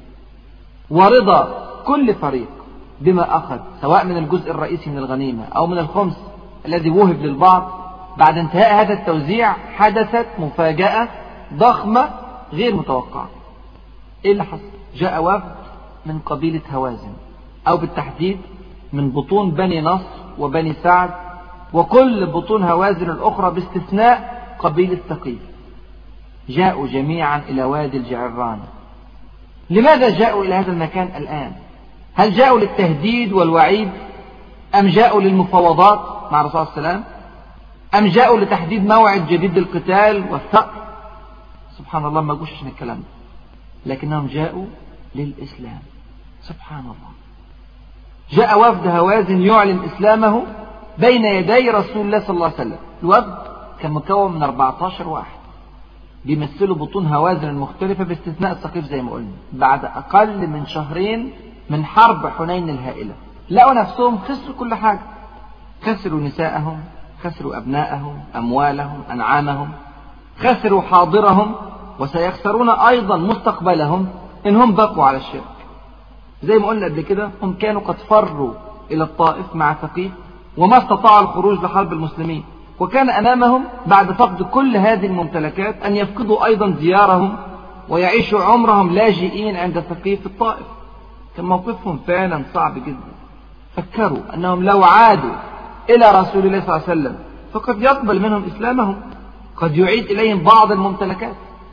ورضا كل فريق بما أخذ سواء من الجزء الرئيسي من الغنيمة أو من الخمس الذي وهب للبعض، بعد انتهاء هذا التوزيع حدثت مفاجأة ضخمة غير متوقعة. إيه اللي حصل؟ جاء وفد من قبيلة هوازن، أو بالتحديد من بطون بني نصر وبني سعد وكل بطون هوازن الأخرى باستثناء قبيلة ثقيف. جاءوا جميعا إلى وادي الجعرانة. لماذا جاءوا إلى هذا المكان الآن؟ هل جاءوا للتهديد والوعيد، أم جاءوا للمفاوضات مع الرسول صلى الله عليه وسلم، أم جاءوا لتحديد موعد جديد للقتال والثأر؟ سبحان الله، ما جوش عشان الكلام ده، لكنهم جاءوا للإسلام. سبحان الله. جاء وفد هوازن يعلن إسلامه بين يدي رسول الله صلى الله عليه وسلم. الوفد كان مكون من أربعة عشر واحد بيمثلوا بطون هوازن المختلفة باستثناء الثقيف زي ما قلنا. بعد أقل من شهرين من حرب حنين الهائلة لقوا نفسهم خسروا كل حاجة. خسروا نساءهم، خسروا أبناءهم، أموالهم، أنعامهم، خسروا حاضرهم، وسيخسرون أيضا مستقبلهم إنهم بقوا على الشرك. زي ما قلنا قبل كده هم كانوا قد فروا إلى الطائف مع ثقيف وما استطاعوا الخروج لحرب المسلمين، وكان أمامهم بعد فقد كل هذه الممتلكات أن يفقدوا أيضا ديارهم ويعيشوا عمرهم لاجئين عند ثقيف الطائف. كان موقفهم فعلا صعب جدا. فكروا أنهم لو عادوا إلى رسول الله صلى الله عليه وسلم فقد يقبل منهم إسلامهم، قد يعيد إليهم بعض الممتلكات.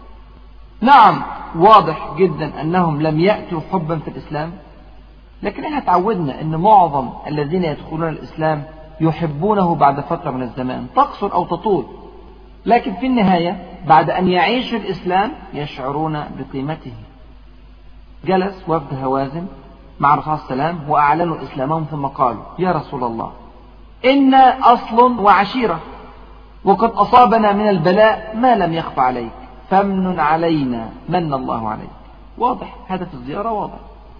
نعم واضح جدا أنهم لم يأتوا حبا في الإسلام، لكن احنا تعودنا أن معظم الذين يدخلون الإسلام يحبونه بعد فترة من الزمان تقصر أو تطول، لكن في النهاية بعد أن يعيشوا الإسلام يشعرون بقيمته. جلس وفد هوازن مع الرسول صلى الله عليه وسلم وأعلنوا إسلامهم، ثم قالوا: يا رسول الله، إنا أصل وعشيرة، وقد أصابنا من البلاء ما لم يخف عليك، فمن علينا من الله عليك. واضح هدف الزيارة واضح.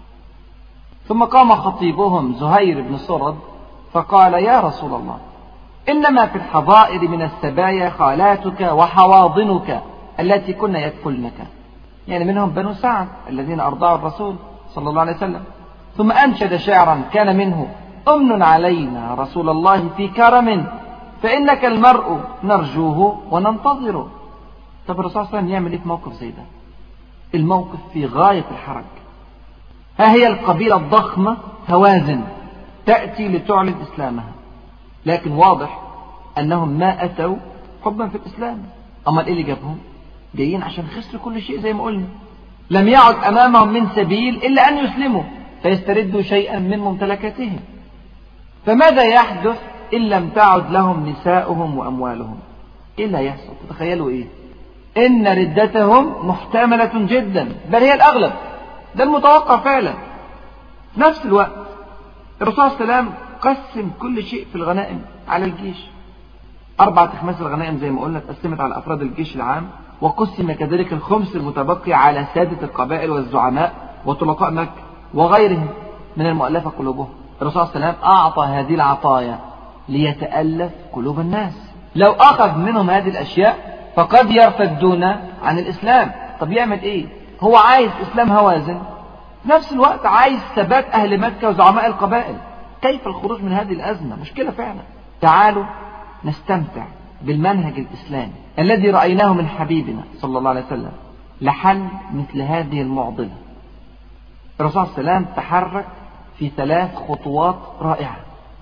ثم قام خطيبهم زهير بن سرد فقال: يا رسول الله، إنما في الحظائر من السبايا خالاتك وحواضنك التي كن يكفلنك، يعني منهم بنو سعد الذين أرضعوا الرسول صلى الله عليه وسلم. ثم أنشد شعرا كان منه: أمن علينا رسول الله في كرم، فإنك المرء نرجوه وننتظره. طب الرسول صلى الله عليه وسلم يعمل إيه في موقف زي ده؟ الموقف في غاية الحرج. ها هي القبيلة الضخمة هوازن تأتي لتعلن إسلامها، لكن واضح أنهم ما أتوا حبا في الإسلام. أما إيه اللي جابهم؟ جايين عشان خسروا كل شيء زي ما قلنا. لم يعد أمامهم من سبيل إلا أن يسلموا فيستردوا شيئا من ممتلكاتهم. فماذا يحدث إن لم تعد لهم نساؤهم وأموالهم؟ إيه اللي هيحصل؟ تتخيلوا إيه؟ إن ردتهم محتملة جدا، بل هي الأغلب، ده المتوقع فعلا. في نفس الوقت الرسول صلى الله عليه وسلم قسم كل شيء في الغنائم على الجيش. أربعة أخماس الغنائم زي ما قلنا اتقسمت على أفراد الجيش العام، وقسم كذلك الخمس المتبقي على سادة القبائل والزعماء وطلقاء مكة وغيرهم من المؤلفة قلوبهم. الرسول صلى الله عليه وسلم أعطى هذه العطايا ليتألف قلوب الناس. لو أخذ منهم هذه الأشياء فقد يرتدون عن الإسلام. طب يعمل إيه؟ هو عايز إسلام هوازن، في نفس الوقت عايز ثبات أهل مكة وزعماء القبائل. كيف الخروج من هذه الأزمة؟ مشكلة فعلا. تعالوا نستمتع بالمنهج الإسلامي الذي رأيناه من حبيبنا صلى الله عليه وسلم لحل مثل هذه المعضلة. الرسول صلى الله عليه وسلم تحرك في ثلاث خطوات رائعة.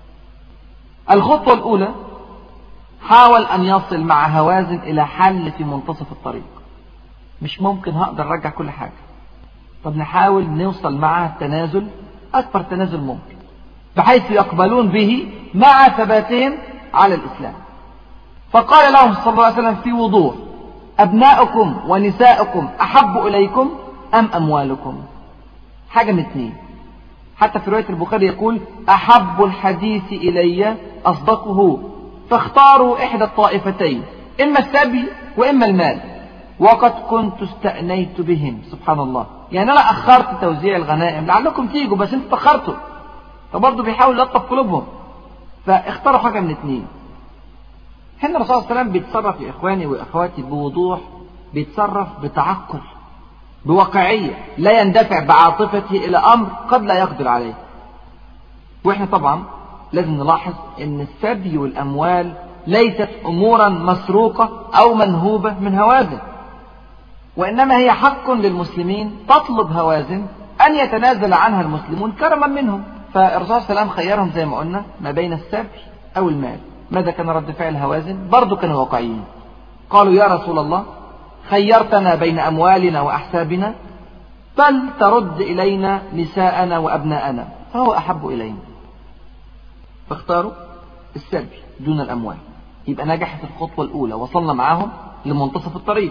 الخطوة الأولى حاول أن يصل مع هوازن إلى حل في منتصف الطريق. مش ممكن هقدر أرجع كل حاجة، طب نحاول نوصل مع التنازل أكبر تنازل ممكن بحيث يقبلون به مع ثباتهم على الإسلام. فقال لهم صلى الله عليه وسلم في وضوح: أبناؤكم ونساؤكم أحب إليكم أم أموالكم؟ حاجة من اثنين. حتى في رواية البخاري يقول: أحب الحديث إلي أصدقه، فاختاروا إحدى الطائفتين، إما السبي وإما المال، وقد كنت استأنيت بهم. سبحان الله، يعني أنا أخرت توزيع الغنائم لعلكم تيجوا، بس أنتوا تأخرتوا. فبرضه بيحاول يلطف قلوبهم، فاختاروا حاجة من اثنين. هنا الرسول صلى الله عليه وسلم بيتصرف يا إخواني وإخواتي بوضوح، بيتصرف بتعقل بواقعية، لا يندفع بعاطفته إلى أمر قد لا يقدر عليه. وإحنا طبعا لازم نلاحظ أن السبي والأموال ليست أمورا مسروقة أو منهوبة من هوازن، وإنما هي حق للمسلمين تطلب هوازن أن يتنازل عنها المسلمون كرما منهم. فالرسول صلى الله عليه وسلم خيرهم زي ما قلنا ما بين السبي أو المال. ماذا كان رد فعل هوازن؟ برضو كانوا واقعيين. قالوا: يا رسول الله، خيرتنا بين أموالنا وأحسابنا، بل ترد إلينا نساءنا وأبناءنا فهو أحب إلينا. فاختاروا السبي دون الأموال. يبقى نجحت الخطوة الأولى، وصلنا معهم لمنتصف الطريق.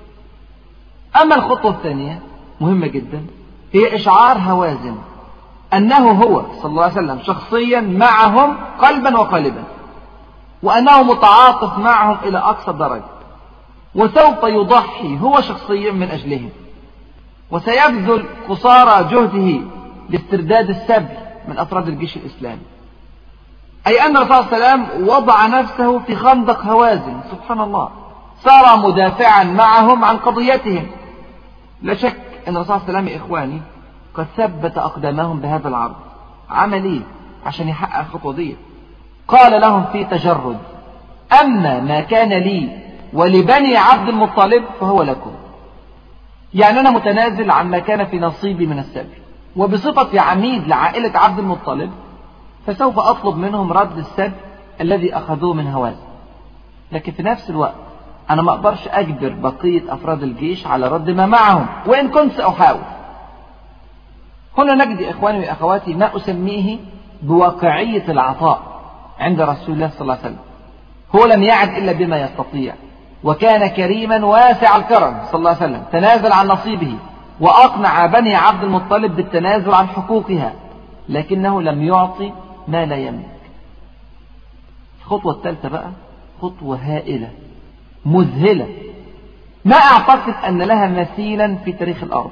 أما الخطوة الثانية مهمة جدا، هي إشعار هوازن أنه هو صلى الله عليه وسلم شخصيا معهم قلبا وقالبا، وأنه متعاطف معهم إلى أقصى درجة، وسوف يضحي هو شخصيا من أجلهم، وسيبذل قصارى جهده لاسترداد السبي من أفراد الجيش الإسلامي. أي أن الرسول صلى الله عليه وسلم وضع نفسه في خندق هوازن. سبحان الله، صار مدافعا معهم عن قضيتهم. لا شك أن الرسول صلى الله عليه وسلم يا إخواني قد ثبت أقدامهم بهذا العرض. عمل إيه عشان يحقق الخطوة دي؟ قال لهم في تجرد: أما ما كان لي ولبني عبد المطلب فهو لكم. يعني أنا متنازل عن ما كان في نصيبي من السبي، وبصفتي عميد لعائلة عبد المطلب فسوف أطلب منهم رد السبي الذي أخذوه من هوازن. لكن في نفس الوقت أنا ما أقدرش أجبر بقية أفراد الجيش على رد ما معهم، وإن كنت سأحاول. هنا نجد إخواني وأخواتي ما أسميه بواقعية العطاء عند رسول الله صلى الله عليه وسلم. هو لم يعد إلا بما يستطيع، وكان كريما واسع الكرم صلى الله عليه وسلم، تنازل عن نصيبه وأقنع بني عبد المطلب بالتنازل عن حقوقها، لكنه لم يعطي ما لا يملك. الخطوة الثالثة بقى خطوة هائلة مذهلة، ما أعتقد أن لها مثيلا في تاريخ الأرض.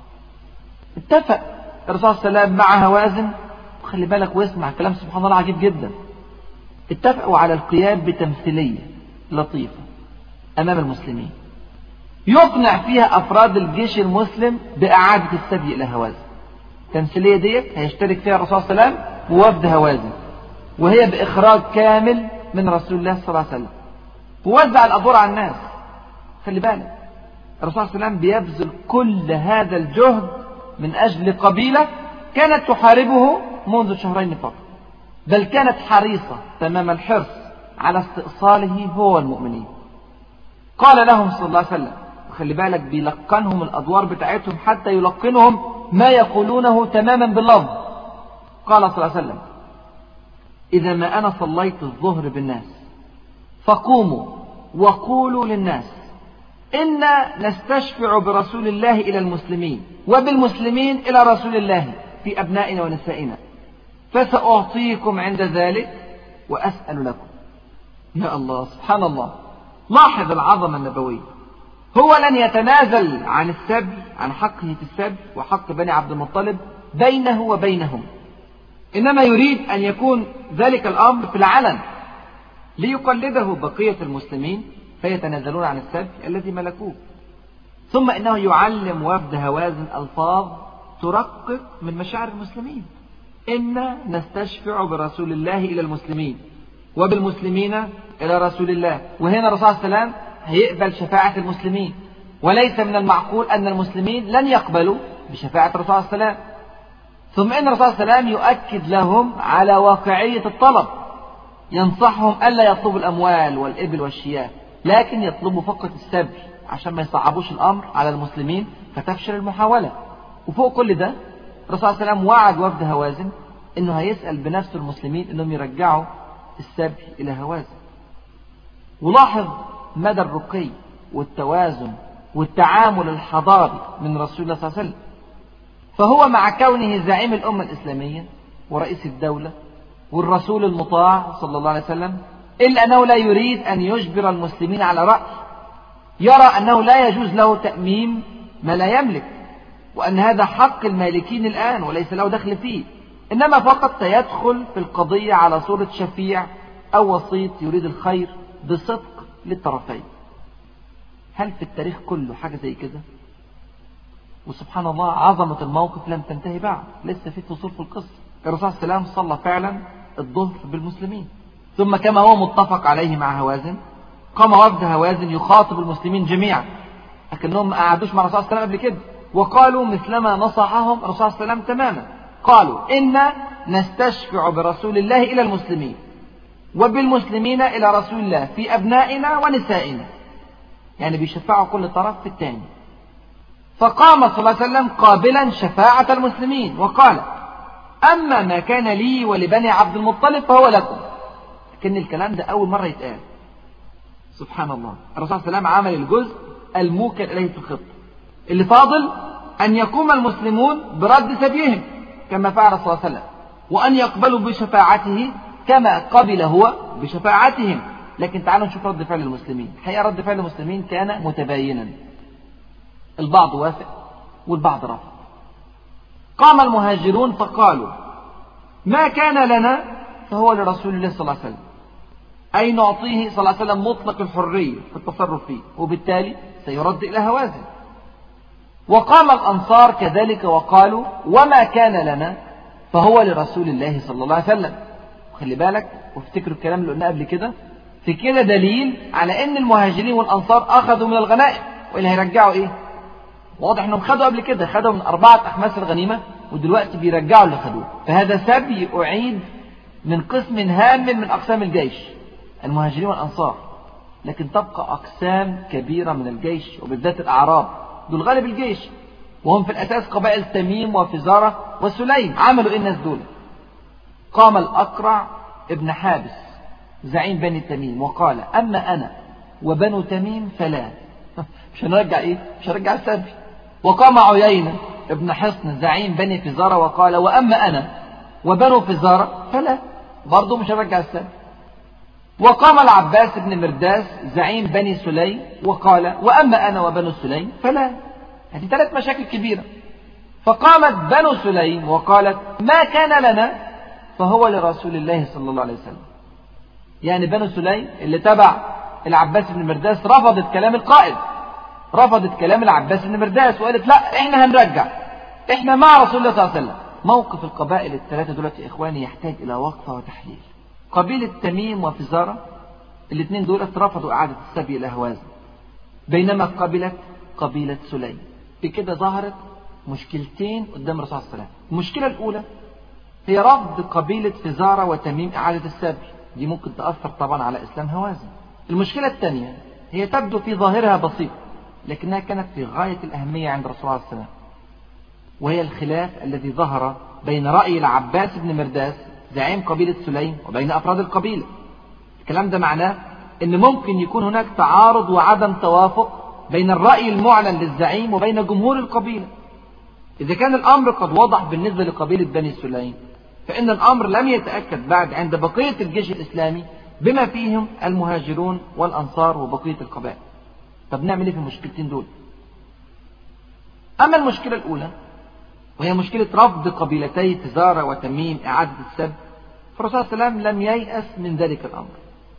اتفق الرسول صلى الله عليه وسلم مع هوازن، خلي بالك واسمع كلام سبحان الله عجيب جدا، اتفقوا على القيام بتمثيلية لطيفة أمام المسلمين يقنع فيها أفراد الجيش المسلم بإعادة السبي إلى هوازن. التمثيلية ديت هيشترك فيها الرسول صلى الله عليه وسلم ووفد هوازن، وهي بإخراج كامل من رسول الله صلى الله عليه وسلم، ووزع الأدوار على الناس. خلي بالك الرسول صلى الله عليه وسلم بيبذل كل هذا الجهد من أجل قبيلة كانت تحاربه منذ شهرين فقط، بل كانت حريصة تمام الحرص على استئصاله هو والمؤمنين. قال لهم صلى الله عليه وسلم، خلي بالك بيلقنهم الأدوار بتاعتهم حتى يلقنهم ما يقولونه تماما باللفظ. قال صلى الله عليه وسلم: إذا ما أنا صليت الظهر بالناس فقوموا وقولوا للناس إنا نستشفع برسول الله إلى المسلمين وبالمسلمين إلى رسول الله في أبنائنا ونسائنا، فسأعطيكم عند ذلك وأسأل لكم. يا الله سبحان الله، لاحظ العظمة النبوية. هو لن يتنازل عن السبي، عن حقه في السبي وحق بني عبد المطلب بينه وبينهم، إنما يريد أن يكون ذلك الأمر في العلن ليقلده بقية المسلمين فيتنازلون عن السبي الذي ملكوه. ثم إنه يعلم وفد هوازن ألفاظ ترقق من مشاعر المسلمين: إنا نستشفع برسول الله إلى المسلمين وبالمسلمين إلى رسول الله. وهنا الرسول صلى الله عليه وسلم هيقبل شفاعة المسلمين، وليس من المعقول أن المسلمين لن يقبلوا بشفاعة الرسول صلى الله عليه وسلم. ثم إن الرسول صلى الله عليه وسلم يؤكد لهم على واقعية الطلب، ينصحهم ألا يطلبوا الأموال والإبل والشياه، لكن يطلبوا فقط السبي عشان ما يصعبوش الأمر على المسلمين فتفشل المحاولة. وفوق كل ده الرسول صلى الله عليه وسلم وعد وفد هوازن إنه هيسأل بنفس المسلمين إنهم يرجعوا السبي إلى هوازن. ولاحظ مدى الرقي والتوازن والتعامل الحضاري من رسول الله صلى الله عليه وسلم. فهو مع كونه زعيم الأمة الإسلامية ورئيس الدولة والرسول المطاع صلى الله عليه وسلم، إلا أنه لا يريد أن يجبر المسلمين على رأي، يرى أنه لا يجوز له تأميم ما لا يملك، وأن هذا حق المالكين الآن وليس له دخل فيه، إنما فقط سيدخل في القضية على صورة شفيع أو وسيط يريد الخير بصدق للطرفين. هل في التاريخ كله حاجة زي كده؟ وسبحان الله عظمة الموقف لم تنتهي بعد، لسه في فصول في القصة. الرسول صلى الله عليه وسلم صلى فعلا الظهر بالمسلمين، ثم كما هو متفق عليه مع هوازن قام وفد هوازن يخاطب المسلمين جميعا، لكنهم ما قعدوش مع الرسول صلى الله عليه وسلم قبل كده، وقالوا مثلما نصحهم الرسول صلى الله عليه وسلم تماما. قالوا: إنا نستشفع برسول الله إلى المسلمين وبالمسلمين إلى رسول الله في أبنائنا ونسائنا، يعني بيشفعوا كل طرف في الثاني. فقام صلى الله عليه وسلم قابلا شفاعة المسلمين وقال: أما ما كان لي ولبني عبد المطلب فهو لكم. لكن الكلام ده أول مرة يتقال. سبحان الله، الرسول صلى الله عليه وسلم عمل الجزء الموكل إليه في الخطة، اللي فاضل أن يقوم المسلمون برد سبيهم كما فعل صلى الله عليه وسلم، وأن يقبلوا بشفاعته كما قبل هو بشفاعتهم. لكن تعالوا نشوف رد فعل المسلمين. الحقيقة رد فعل المسلمين كان متباينا، البعض وافق والبعض رفض. قام المهاجرون فقالوا: ما كان لنا فهو لرسول الله صلى الله عليه وسلم، أي نعطيه صلى الله عليه وسلم مطلق الحرية في التصرف فيه، وبالتالي سيرد إلى هوازن. وقام الأنصار كذلك وقالوا: وما كان لنا فهو لرسول الله صلى الله عليه وسلم. خلي بالك وافتكروا الكلام اللي قلناه قبل كده، في كده دليل على ان المهاجرين والأنصار أخذوا من الغنائم، وإلا هيرجعوا إيه؟ واضح انهم خدوا قبل كده، خدوا من أربعة أخماس الغنيمة ودلوقتي بيرجعوا اللي خدوه. فهذا سبي أعيد من قسم هام من أقسام الجيش، المهاجرين والأنصار، لكن تبقى أقسام كبيرة من الجيش وبالذات الأعراب، دول غالب الجيش، وهم في الأساس قبائل تميم وفزارة وسليم. عملوا إيه الناس دول؟ قام الأقرع ابن حابس زعيم بني تميم وقال: أما أنا وبنو تميم فلا. مش هنرجع إيه؟ مش هنرجع السبي. وقام عيينة ابن حصن زعيم بني فزارة وقال: وأما أنا وبنو فزارة فلا، برضو مش هنرجع السبي. وقام العباس بن مرداس زعيم بني سليم وقال: وأما أنا وبنو سليم فلا. هذه ثلاث مشاكل كبيرة. فقامت بنو سليم وقالت: ما كان لنا فهو لرسول الله صلى الله عليه وسلم. يعني بنو سليم اللي تبع العباس بن مرداس رفضت كلام القائد، رفضت كلام العباس بن مرداس وقالت: لا، احنا هنرجع، احنا مع رسول الله صلى الله عليه وسلم. موقف القبائل الثلاثة دولت يا إخواني يحتاج إلى وقفة وتحليل. قبيلة تميم وفزارة الاثنين دولت رفضوا إعادة السبي إلى هوازن، بينما قبلت قبيلة سليم. بكده ظهرت مشكلتين قدام الرسول صلى الله عليه وسلم. المشكلة الأولى هي رفض قبيلة فزارة وتميم إعادة السبي، دي ممكن تأثر طبعا على إسلام هوازن. المشكلة الثانية هي تبدو في ظاهرها بسيطة، لكنها كانت في غاية الأهمية عند الرسول صلى الله عليه وسلم، وهي الخلاف الذي ظهر بين رأي العباس بن مرداس زعيم قبيلة سليم وبين أفراد القبيلة. الكلام ده معناه أن ممكن يكون هناك تعارض وعدم توافق بين الرأي المعلن للزعيم وبين جمهور القبيلة. إذا كان الأمر قد وضح بالنسبة لقبيلة بني سليم، فإن الأمر لم يتأكد بعد عند بقية الجيش الإسلامي بما فيهم المهاجرون والأنصار وبقية القبائل. طب نعمل إيه في المشكلتين دول؟ أما المشكلة الأولى وهي مشكلة رفض قبيلتي فزارة وتميم إعادة السبي، فالرسول صلى الله عليه وسلم لم ييأس من ذلك الأمر،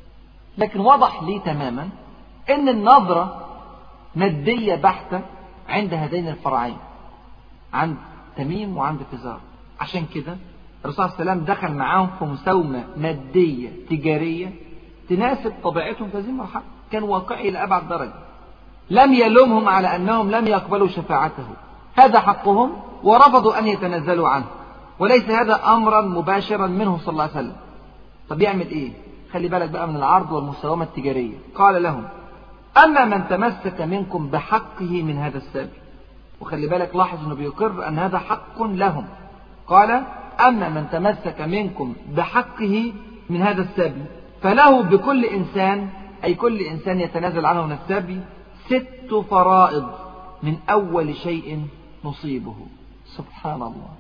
لكن وضح لي تماما أن النظرة مادية بحتة عند هذين الفرعين، عند تميم وعند فزارة. عشان كده الرسول صلى الله عليه وسلم دخل معاهم في مساومة مادية تجارية تناسب طبيعتهم في هذه المرحلة. كان واقعي إلى أبعد درجة. لم يلومهم على أنهم لم يقبلوا شفاعته، هذا حقهم ورفضوا أن يتنازلوا عنه، وليس هذا أمرا مباشرا منه صلى الله عليه وسلم. طب يعمل إيه؟ خلي بالك بقى من العرض والمساومة التجارية. قال لهم: أما من تمسك منكم بحقه من هذا السبي، وخلي بالك لاحظ أنه بيقر أن هذا حق لهم. قال: أما من تمسك منكم بحقه من هذا السبي فله بكل إنسان، أي كل إنسان يتنازل عنه من السبي، ست فرائض من أول شيء نصيبه. سبحان الله.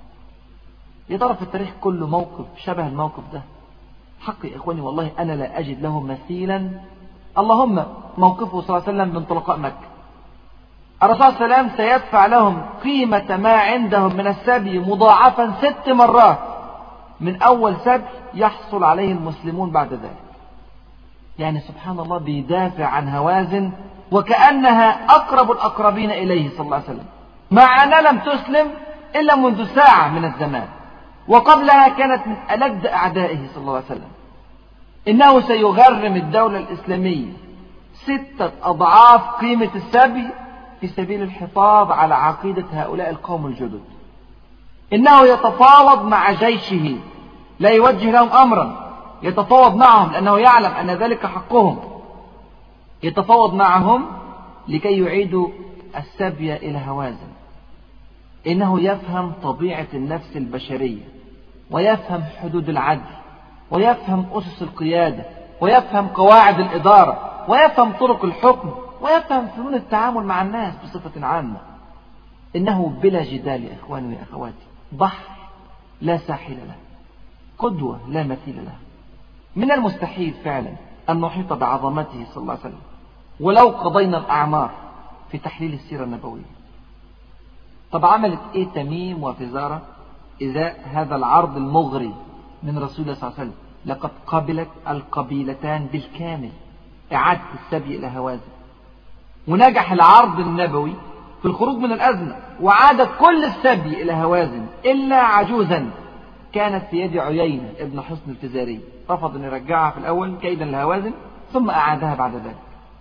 يا ترى في التاريخ كله موقف شبه الموقف ده؟ حق يا إخواني والله أنا لا أجد له مثيلا، اللهم موقفه صلى الله عليه وسلم من طلقاء مكة. الرسول صلى الله عليه وسلم سيدفع لهم قيمة ما عندهم من السبي مضاعفا ست مرات من أول سبي يحصل عليه المسلمون بعد ذلك. يعني سبحان الله بيدافع عن هوازن وكأنها أقرب الأقربين إليه صلى الله عليه وسلم، مع أنها لم تسلم إلا منذ ساعة من الزمان، وقبلها كانت من ألد أعدائه صلى الله عليه وسلم. إنه سيغرم الدولة الإسلامية ستة أضعاف قيمة السبي في سبيل الحفاظ على عقيدة هؤلاء القوم الجدد. إنه يتفاوض مع جيشه، لا يوجه لهم أمرا، يتفاوض معهم لأنه يعلم أن ذلك حقهم. يتفاوض معهم لكي يعيدوا السبي إلى هوازن. إنه يفهم طبيعة النفس البشرية، ويفهم حدود العدل، ويفهم أسس القيادة، ويفهم قواعد الإدارة، ويفهم طرق الحكم، ويفهم فنون التعامل مع الناس بصفة عامة. إنه بلا جدال يا إخواني ويا أخواتي بحر لا ساحل له، قدوة لا مثيل له. من المستحيل فعلا أن نحيط بعظمته صلى الله عليه وسلم ولو قضينا الأعمار في تحليل السيرة النبوية. طب عملت إيه تميم وفزارة إذا هذا العرض المغري من رسول الله صلى الله عليه وسلم؟ لقد قبلت القبيلتان بالكامل إعادة السبي إلى هوازن، ونجح العرض النبوي في الخروج من الأزمة، وعادت كل السبي إلى هوازن إلا عجوزا كانت في يد عيينة ابن حصن الفزاري، رفض أن يرجعها في الأول كيدا لهوازن ثم أعادها بعد ذلك،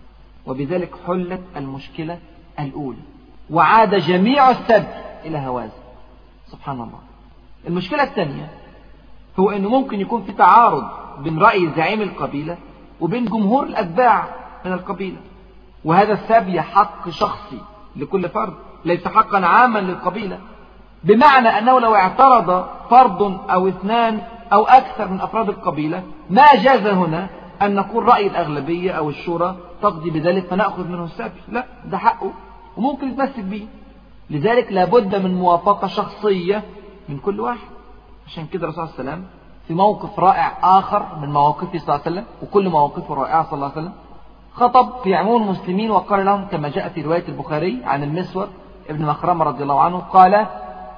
وبذلك حلت المشكلة الأولى وعاد جميع السبي إلى هوازن. سبحان الله. المشكلة الثانية هو أنه ممكن يكون في تعارض بين رأي زعيم القبيلة وبين جمهور الأتباع من القبيلة، وهذا السبي حق شخصي لكل فرد، ليس حقا عاما للقبيلة، بمعنى أنه لو اعترض فرد أو اثنان أو أكثر من أفراد القبيلة ما جاز هنا أن نقول رأي الأغلبية أو الشورى تقضي بذلك فنأخذ منه السبي، لا، ده حقه وممكن يتمسك به. لذلك لابد من موافقة شخصية من كل واحد. عشان كده الرسول صلى الله عليه وسلم في موقف رائع آخر من مواقفه صلى الله عليه وسلم، وكل مواقفه رائعة صلى الله عليه وسلم، خطب في عموم المسلمين وقال لهم كما جاء في رواية البخاري عن المسور ابن مخرمة رضي الله عنه قال: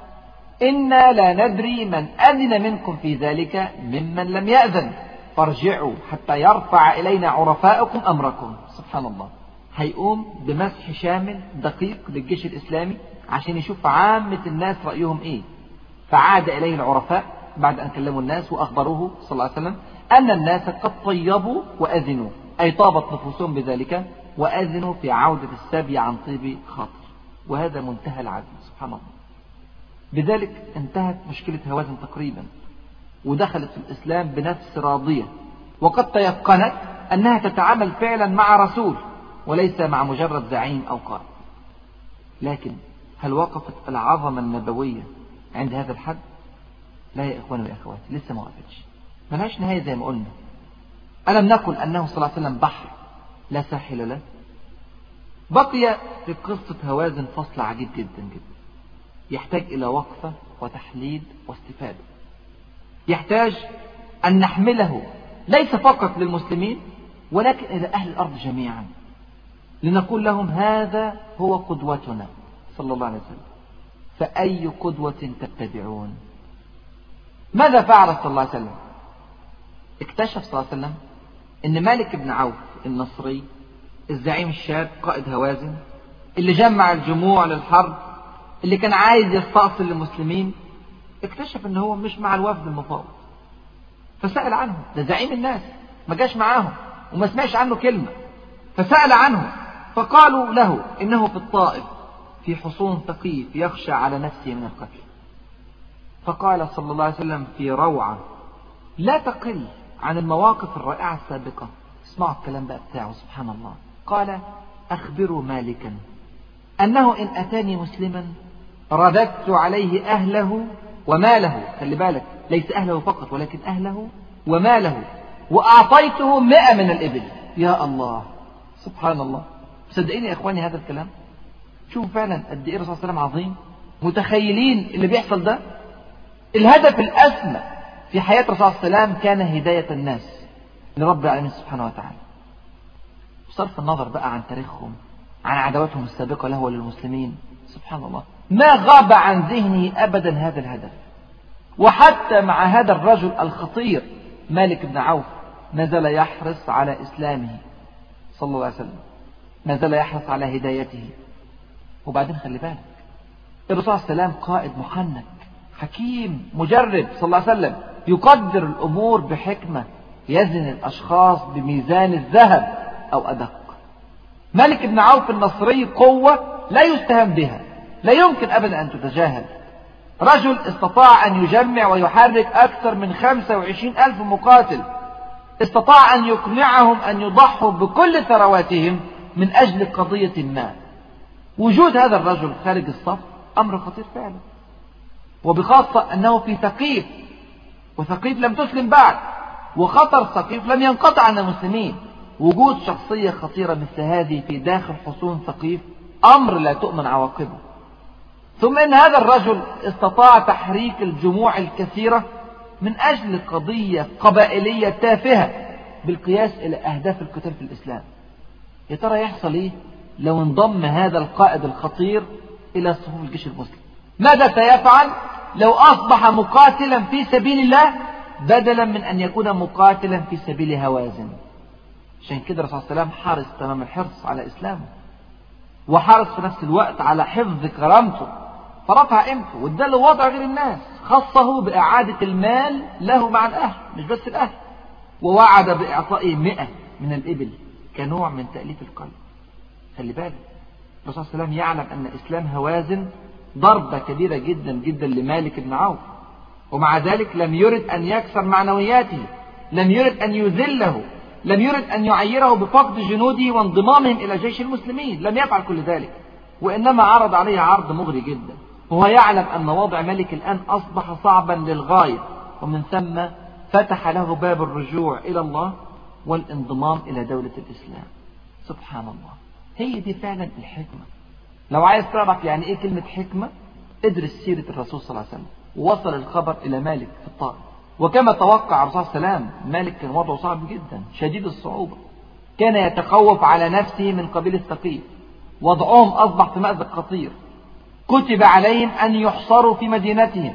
إنا لا ندري من أذن منكم في ذلك ممن لم يأذن، فارجعوا حتى يرفع إلينا عرفاؤكم أمركم. سبحان الله، هيقوم بمسح شامل دقيق للجيش الإسلامي عشان يشوف عامة الناس رأيهم إيه. فعاد إليه العرفاء بعد أن كلموا الناس وأخبروه صلى الله عليه وسلم أن الناس قد طيبوا وأذنوا، أي طابت نفوسهم بذلك وأذنوا في عودة السبي عن طيب خاطر. وهذا منتهى العدل سبحان الله. بذلك انتهت مشكلة هوازن تقريبا، ودخلت في الإسلام بنفس راضية، وقد تيقنت أنها تتعامل فعلا مع رسول وليس مع مجرد زعيم أو قائد. لكن هل وقفت العظمة النبوية عند هذا الحد؟ لا يا إخواني وأخواتي، لسه ما وقفتش، ملهاش نهاية زي ما قلنا. ألم نقل أنه صلى الله عليه وسلم بحر لا ساحل له؟ بقي في قصة هوازن فصل عجيب جدا جدا يحتاج إلى وقفة وتحليل واستفادة، يحتاج أن نحمله ليس فقط للمسلمين ولكن إلى أهل الأرض جميعا، لنقول لهم هذا هو قدوتنا صلى الله عليه وسلم، فأي قدوة تتبعون؟ ماذا فعل صلى الله عليه وسلم؟ اكتشف صلى الله عليه وسلم أن مالك بن عوف النصري الزعيم الشاب قائد هوازن اللي جمع الجموع للحرب، اللي كان عايز يستأصل للمسلمين، اكتشف ان هو مش مع الوفد المفاوض، فسأل عنه. ده زعيم الناس ما جاش معاهم وما سمعش عنه كلمة، فسأل عنه فقالوا له انه في الطائف في حصون ثقيف يخشى على نفسه من القتل. فقال صلى الله عليه وسلم في روعة لا تقل عن المواقف الرائعة السابقة، اسمعوا الكلام بقى بتاعه سبحان الله. قال: أخبروا مالكا أنه إن أتاني مسلما رددت عليه أهله وماله، خلي بالك ليس أهله فقط ولكن أهله وماله، وأعطيته مئة من الإبل. يا الله سبحان الله، صدقيني يا إخواني هذا الكلام، شوفوا فعلا قد إيه الرسول صلى الله عليه وسلم عظيم. متخيلين اللي بيحصل ده؟ الهدف الأسمى في حياة الرسول صلى الله عليه وسلم كان هداية الناس لرب العالمين سبحانه وتعالى. بصرف النظر بقى عن تاريخهم، عن عداوتهم السابقة له وللمسلمين، سبحان الله ما غاب عن ذهنه أبدا هذا الهدف. وحتى مع هذا الرجل الخطير مالك بن عوف ما زال يحرص على إسلامه صلى الله عليه وسلم، ما زال يحرص على هدايته. وبعدين خلي بالك الرسول صلى الله عليه وسلم قائد محنك حكيم مجرب صلى الله عليه وسلم، يقدر الأمور بحكمة، يزن الأشخاص بميزان الذهب أو أدق. مالك بن عوف النصري قوة لا يستهان بها، لا يمكن أبدا أن تتجاهل. رجل استطاع أن يجمع ويحرك أكثر من خمسة وعشرين ألف مقاتل، استطاع أن يقنعهم أن يضحوا بكل ثرواتهم من أجل قضية ما. وجود هذا الرجل خارج الصف أمر خطير فعلا، وبخاصة أنه في ثقيف، وثقيف لم تسلم بعد، وخطر ثقيف لم ينقطع عن المسلمين. وجود شخصية خطيرة مثل هذه في داخل حصون ثقيف أمر لا تؤمن عواقبه. ثم إن هذا الرجل استطاع تحريك الجموع الكثيرة من أجل قضية قبائلية تافهة بالقياس إلى أهداف القتال في الإسلام. يا ترى يحصل إيه لو انضم هذا القائد الخطير إلى صفوف الجيش المسلم؟ ماذا سيفعل لو أصبح مقاتلا في سبيل الله بدلا من أن يكون مقاتلا في سبيل هوازن؟ عشان كده الرسول صلى الله عليه وسلم حرص تمام الحرص على إسلامه، وحرص في نفس الوقت على حفظ كرامته، فرفع قيمته واداله وضع غير الناس، خصه بإعادة المال له مع الأهل مش بس الأهل، ووعد بإعطائه مئة من الإبل كنوع من تأليف القلب. خلي بالك الرسول صلى الله عليه وسلم يعلم أن إسلام هوازن ضربة كبيرة جدا جدا لمالك بن عوف، ومع ذلك لم يرد أن يكسر معنوياته، لم يرد أن يذله، لم يرد أن يعيره بفقد جنوده وانضمامهم إلى جيش المسلمين، لم يفعل كل ذلك، وإنما عرض عليه عرض مغري جدا. هو يعلم أن وضع ملك الآن أصبح صعبا للغاية، ومن ثم فتح له باب الرجوع إلى الله والانضمام إلى دولة الإسلام. سبحان الله، هي دي فعلا الحكمة. لو عايز تعرف يعني إيه كلمة حكمة، ادرس سيرة الرسول صلى الله عليه وسلم. ووصل الخبر إلى مالك في الطائف، وكما توقع الرسول صلى الله عليه وسلم مالك كان وضعه صعب جدا شديد الصعوبة، كان يتخوف على نفسه من قبيلة ثقيف، وضعهم أصبح في مأزق خطير، كتب عليهم أن يحصروا في مدينتهم،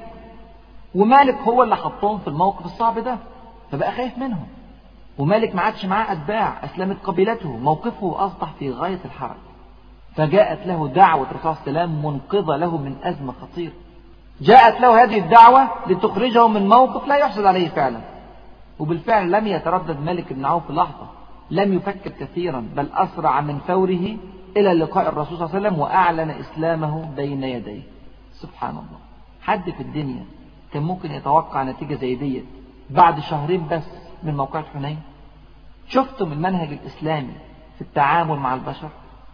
ومالك هو اللي حطهم في الموقف الصعب ده، فبقى خايف منهم. ومالك ما عادش معاه أتباع، أسلمت قبيلته، موقفه أصبح في غاية الحرج. فجاءت له دعوة الرسول صلى الله عليه وسلم منقذة له من أزمة خطيرة. جاءت له هذه الدعوة لتخرجه من موقف لا يحسد عليه فعلا. وبالفعل لم يتردد مالك بن عوف لحظة، لم يفكر كثيرا، بل أسرع من فوره إلى لقاء الرسول صلى الله عليه وسلم وأعلن إسلامه بين يديه. سبحان الله، حد في الدنيا كان ممكن يتوقع نتيجة زي ديت بعد شهرين بس من موقعة حنين؟ شفتم المنهج الإسلامي في التعامل مع البشر؟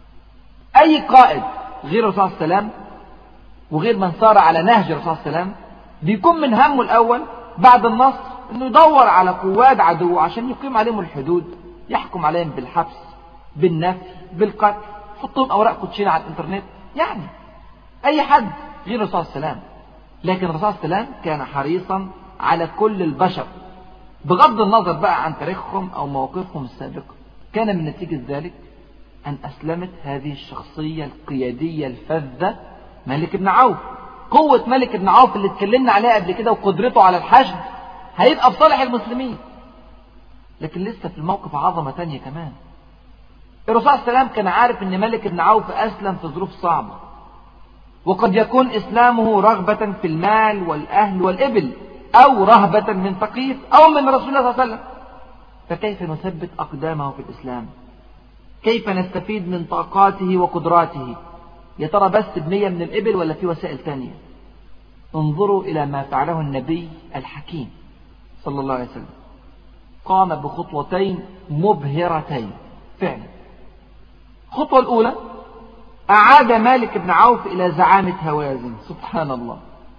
أي قائد غير الرسول صلى الله عليه وسلم وغير من صار على نهج الرسول صلى الله عليه وسلم بيكون من همه الأول بعد النصر إنه يدور على قواد عدو عشان يقيم عليهم الحدود، يحكم عليهم بالحبس، بالنفي، بالقتل، يحطهم أوراق كوتشينة على الإنترنت، يعني أي حد غير الرسول صلى الله عليه وسلم. لكن الرسول صلى الله عليه وسلم كان حريصا على كل البشر بغض النظر بقى عن تاريخهم أو مواقفهم السابقة. كان من نتيجة ذلك أن أسلمت هذه الشخصية القيادية الفذة مالك بن عوف. قوة مالك بن عوف اللي اتكلمنا عليها قبل كده وقدرته على الحشد هيبقى بصالح المسلمين. لكن لسه في الموقف عظمة تانية كمان. الرسول صلى الله عليه وسلم كان عارف أن مالك بن عوف أسلم في ظروف صعبة، وقد يكون إسلامه رغبة في المال والأهل والإبل، أو رهبة من ثقيف، أو من رسول الله صلى الله عليه وسلم. فكيف نثبت أقدامه في الإسلام؟ كيف نستفيد من طاقاته وقدراته؟ يا ترى بس بمية من الإبل ولا في وسائل تانية؟ انظروا إلى ما فعله النبي الحكيم صلى الله عليه وسلم. قام بخطوتين مبهرتين فعلا. الخطوة الأولى أعاد مالك بن عوف إلى زعامة هوازن. سبحان الله،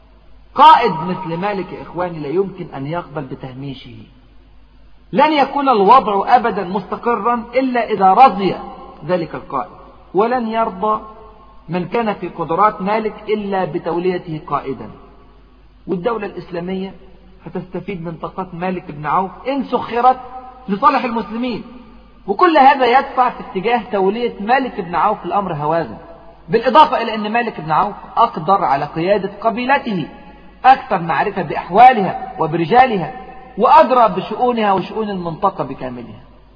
قائد مثل مالك يا إخواني لا يمكن أن يقبل بتهميشه. لن يكون الوضع أبدا مستقرا إلا إذا رضي ذلك القائد، ولن يرضى من كان في قدرات مالك إلا بتوليته قائدا. والدولة الإسلامية هتستفيد من طاقات مالك بن عوف إن سخرت لصالح المسلمين. وكل هذا يدفع في اتجاه تولية مالك بن عوف الأمر هوازن، بالإضافة إلى أن مالك بن عوف أقدر على قيادة قبيلته، أكثر معرفة بأحوالها وبرجالها، وأدرى بشؤونها وشؤون المنطقة بكاملها.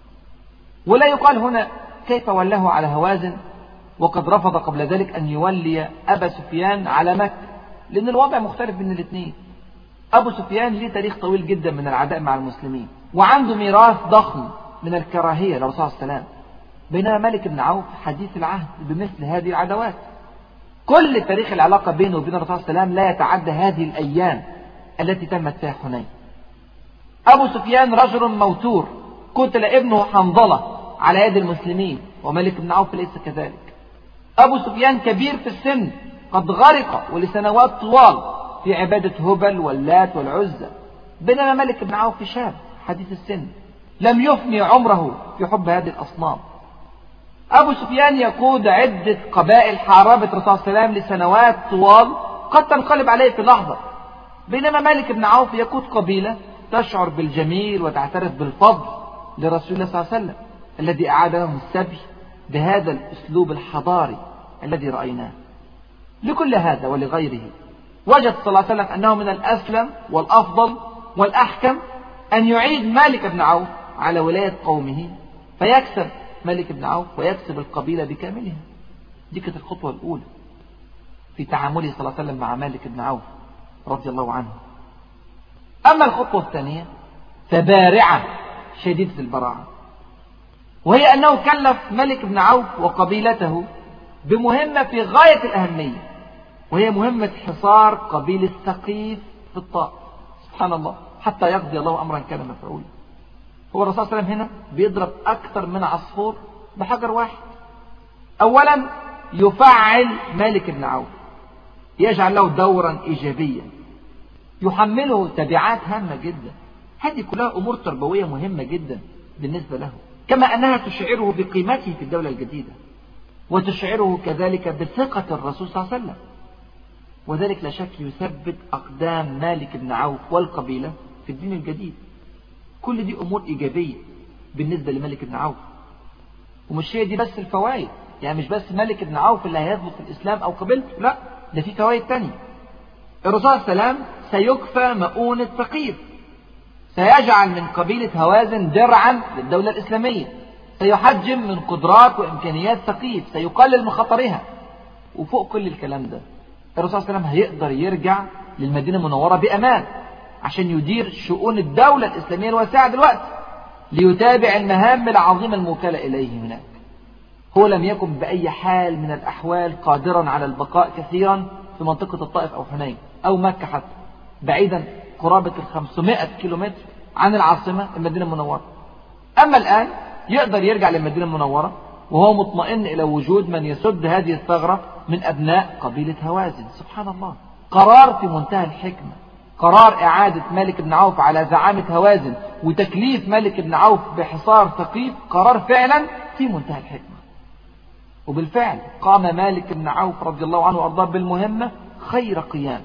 ولا يقال هنا كيف ولاه على هوازن وقد رفض قبل ذلك أن يولي أبا سفيان على مكة، لأن الوضع مختلف بين الاثنين. أبو سفيان ليه تاريخ طويل جدا من العداء مع المسلمين، وعنده ميراث ضخم من الكراهية للرسول صلى الله عليه وسلم، بينما مالك بن عوف حديث العهد بمثل هذه العداوات. كل تاريخ العلاقة بينه وبين الرسول صلى الله عليه وسلم لا يتعدى هذه الأيام التي تمت فيها حنين. أبو سفيان رجل موتور، قتل ابنه حنظلة على يد المسلمين، ومالك بن عوف ليس كذلك. أبو سفيان كبير في السن، قد غرق ولسنوات طوال في عبادة هبل واللات والعزة، بينما مالك بن عوف شاب حديث السن لم يفني عمره في حب هذه الأصنام. أبو سفيان يقود عدة قبائل حاربت الرسول صلى الله عليه وسلم لسنوات طوال قد تنقلب عليه في لحظة، بينما مالك بن عوف يقود قبيلة تشعر بالجميل وتعترف بالفضل لرسول الله صلى الله عليه وسلم الذي أعاد لهم السبي بهذا الأسلوب الحضاري الذي رأيناه. لكل هذا ولغيره وجد صلى الله عليه وسلم أنه من الأسلم والأفضل والأحكم أن يعيد مالك بن عوف على ولاية قومه، فيكسب مالك بن عوف ويكسب القبيلة بكاملها. دي كانت الخطوة الأولى في تعامله صلى الله عليه وسلم مع مالك بن عوف رضي الله عنه. أما الخطوة الثانية فبارعة شديدة البراعة، وهي أنه كلف مالك بن عوف وقبيلته بمهمة في غاية الأهمية، وهي مهمة حصار قبيلة ثقيف في الطائف. سبحان الله، حتى يقضي الله أمرا كان مفعولا. هو الرسول صلى الله عليه وسلم هنا بيضرب أكثر من عصفور بحجر واحد. أولا يفعل مالك بن عوف، يجعل له دورا إيجابيا يحمله تبعات هامة جدا. هذه كلها أمور تربوية مهمة جدا بالنسبة له، كما أنها تشعره بقيمته في الدولة الجديدة، وتشعره كذلك بثقة الرسول صلى الله عليه وسلم، وذلك لا شك يثبت أقدام مالك بن عوف والقبيلة في الدين الجديد. كل دي أمور إيجابية بالنسبة لمالك بن عوف. ومش هي دي بس الفوائد، يعني مش بس مالك بن عوف اللي هيثبت في الإسلام أو قبيلته، لا، ده في فوائد تانية. الرسول صلى الله عليه وسلم سيكفى مؤونة ثقيف، سيجعل من قبيلة هوازن درعا للدولة الإسلامية، سيحجم من قدرات وإمكانيات ثقيف، سيقلل من خطرها. وفوق كل الكلام ده الرسول صلى الله عليه وسلم هيقدر يرجع للمدينة المنورة بأمان عشان يدير شؤون الدولة الإسلامية الواسعة دلوقتي، ليتابع المهام العظيمة الموكلة إليه هناك. هو لم يكن بأي حال من الأحوال قادرا على البقاء كثيرا في منطقة الطائف أو حنين أو مكة حتى، بعيدا قرابة الخمسمائة كيلومتر عن العاصمة المدينة المنورة. أما الآن يقدر يرجع للمدينة المنورة وهو مطمئن إلى وجود من يسد هذه الثغرة من أبناء قبيلة هوازن. سبحان الله، قرار في منتهى الحكمة، قرار إعادة مالك بن عوف على زعامة هوازن وتكليف مالك بن عوف بحصار ثقيف، قرار فعلا في منتهى الحكمة. وبالفعل قام مالك بن عوف رضي الله عنه وأرضاه بالمهمة خير قيام،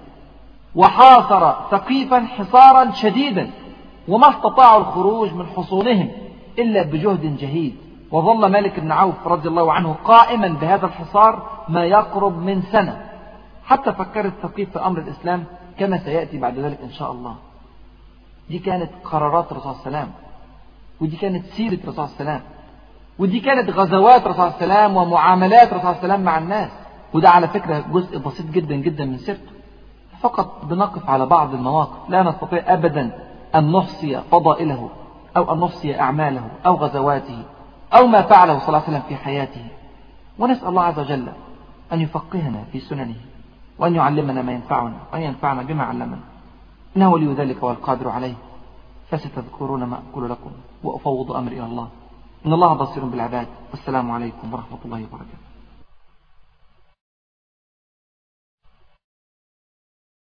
وحاصر ثقيفا حصارا شديدا، وما استطاعوا الخروج من حصونهم إلا بجهد جهيد. وظل مالك بن عوف رضي الله عنه قائما بهذا الحصار ما يقرب من سنة، حتى فكرت ثقيف في أمر الإسلام كما سيأتي بعد ذلك إن شاء الله. دي كانت قرارات الرسول صلى الله عليه وسلم، ودي كانت سيرة الرسول صلى الله عليه وسلم، ودي كانت غزوات الرسول صلى الله عليه وسلم ومعاملات الرسول صلى الله عليه وسلم مع الناس. وده على فكرة جزء بسيط جدا جدا من سيرته، فقط بنقف على بعض المواقف، لا نستطيع أبدا أن نحصي فضائله أو أن نحصي أعماله أو غزواته أو ما فعله صلى الله عليه وسلم في حياته. ونسأل الله عز وجل أن يفقهنا في سننه، وأن يعلمنا ما ينفعنا، وأن ينفعنا بما علمنا، إنه ولي ذلك والقادر عليه. فستذكرون ما أقول لكم وأفوض أمري إلى الله، إن الله بصير بالعباد. والسلام عليكم ورحمة الله وبركاته.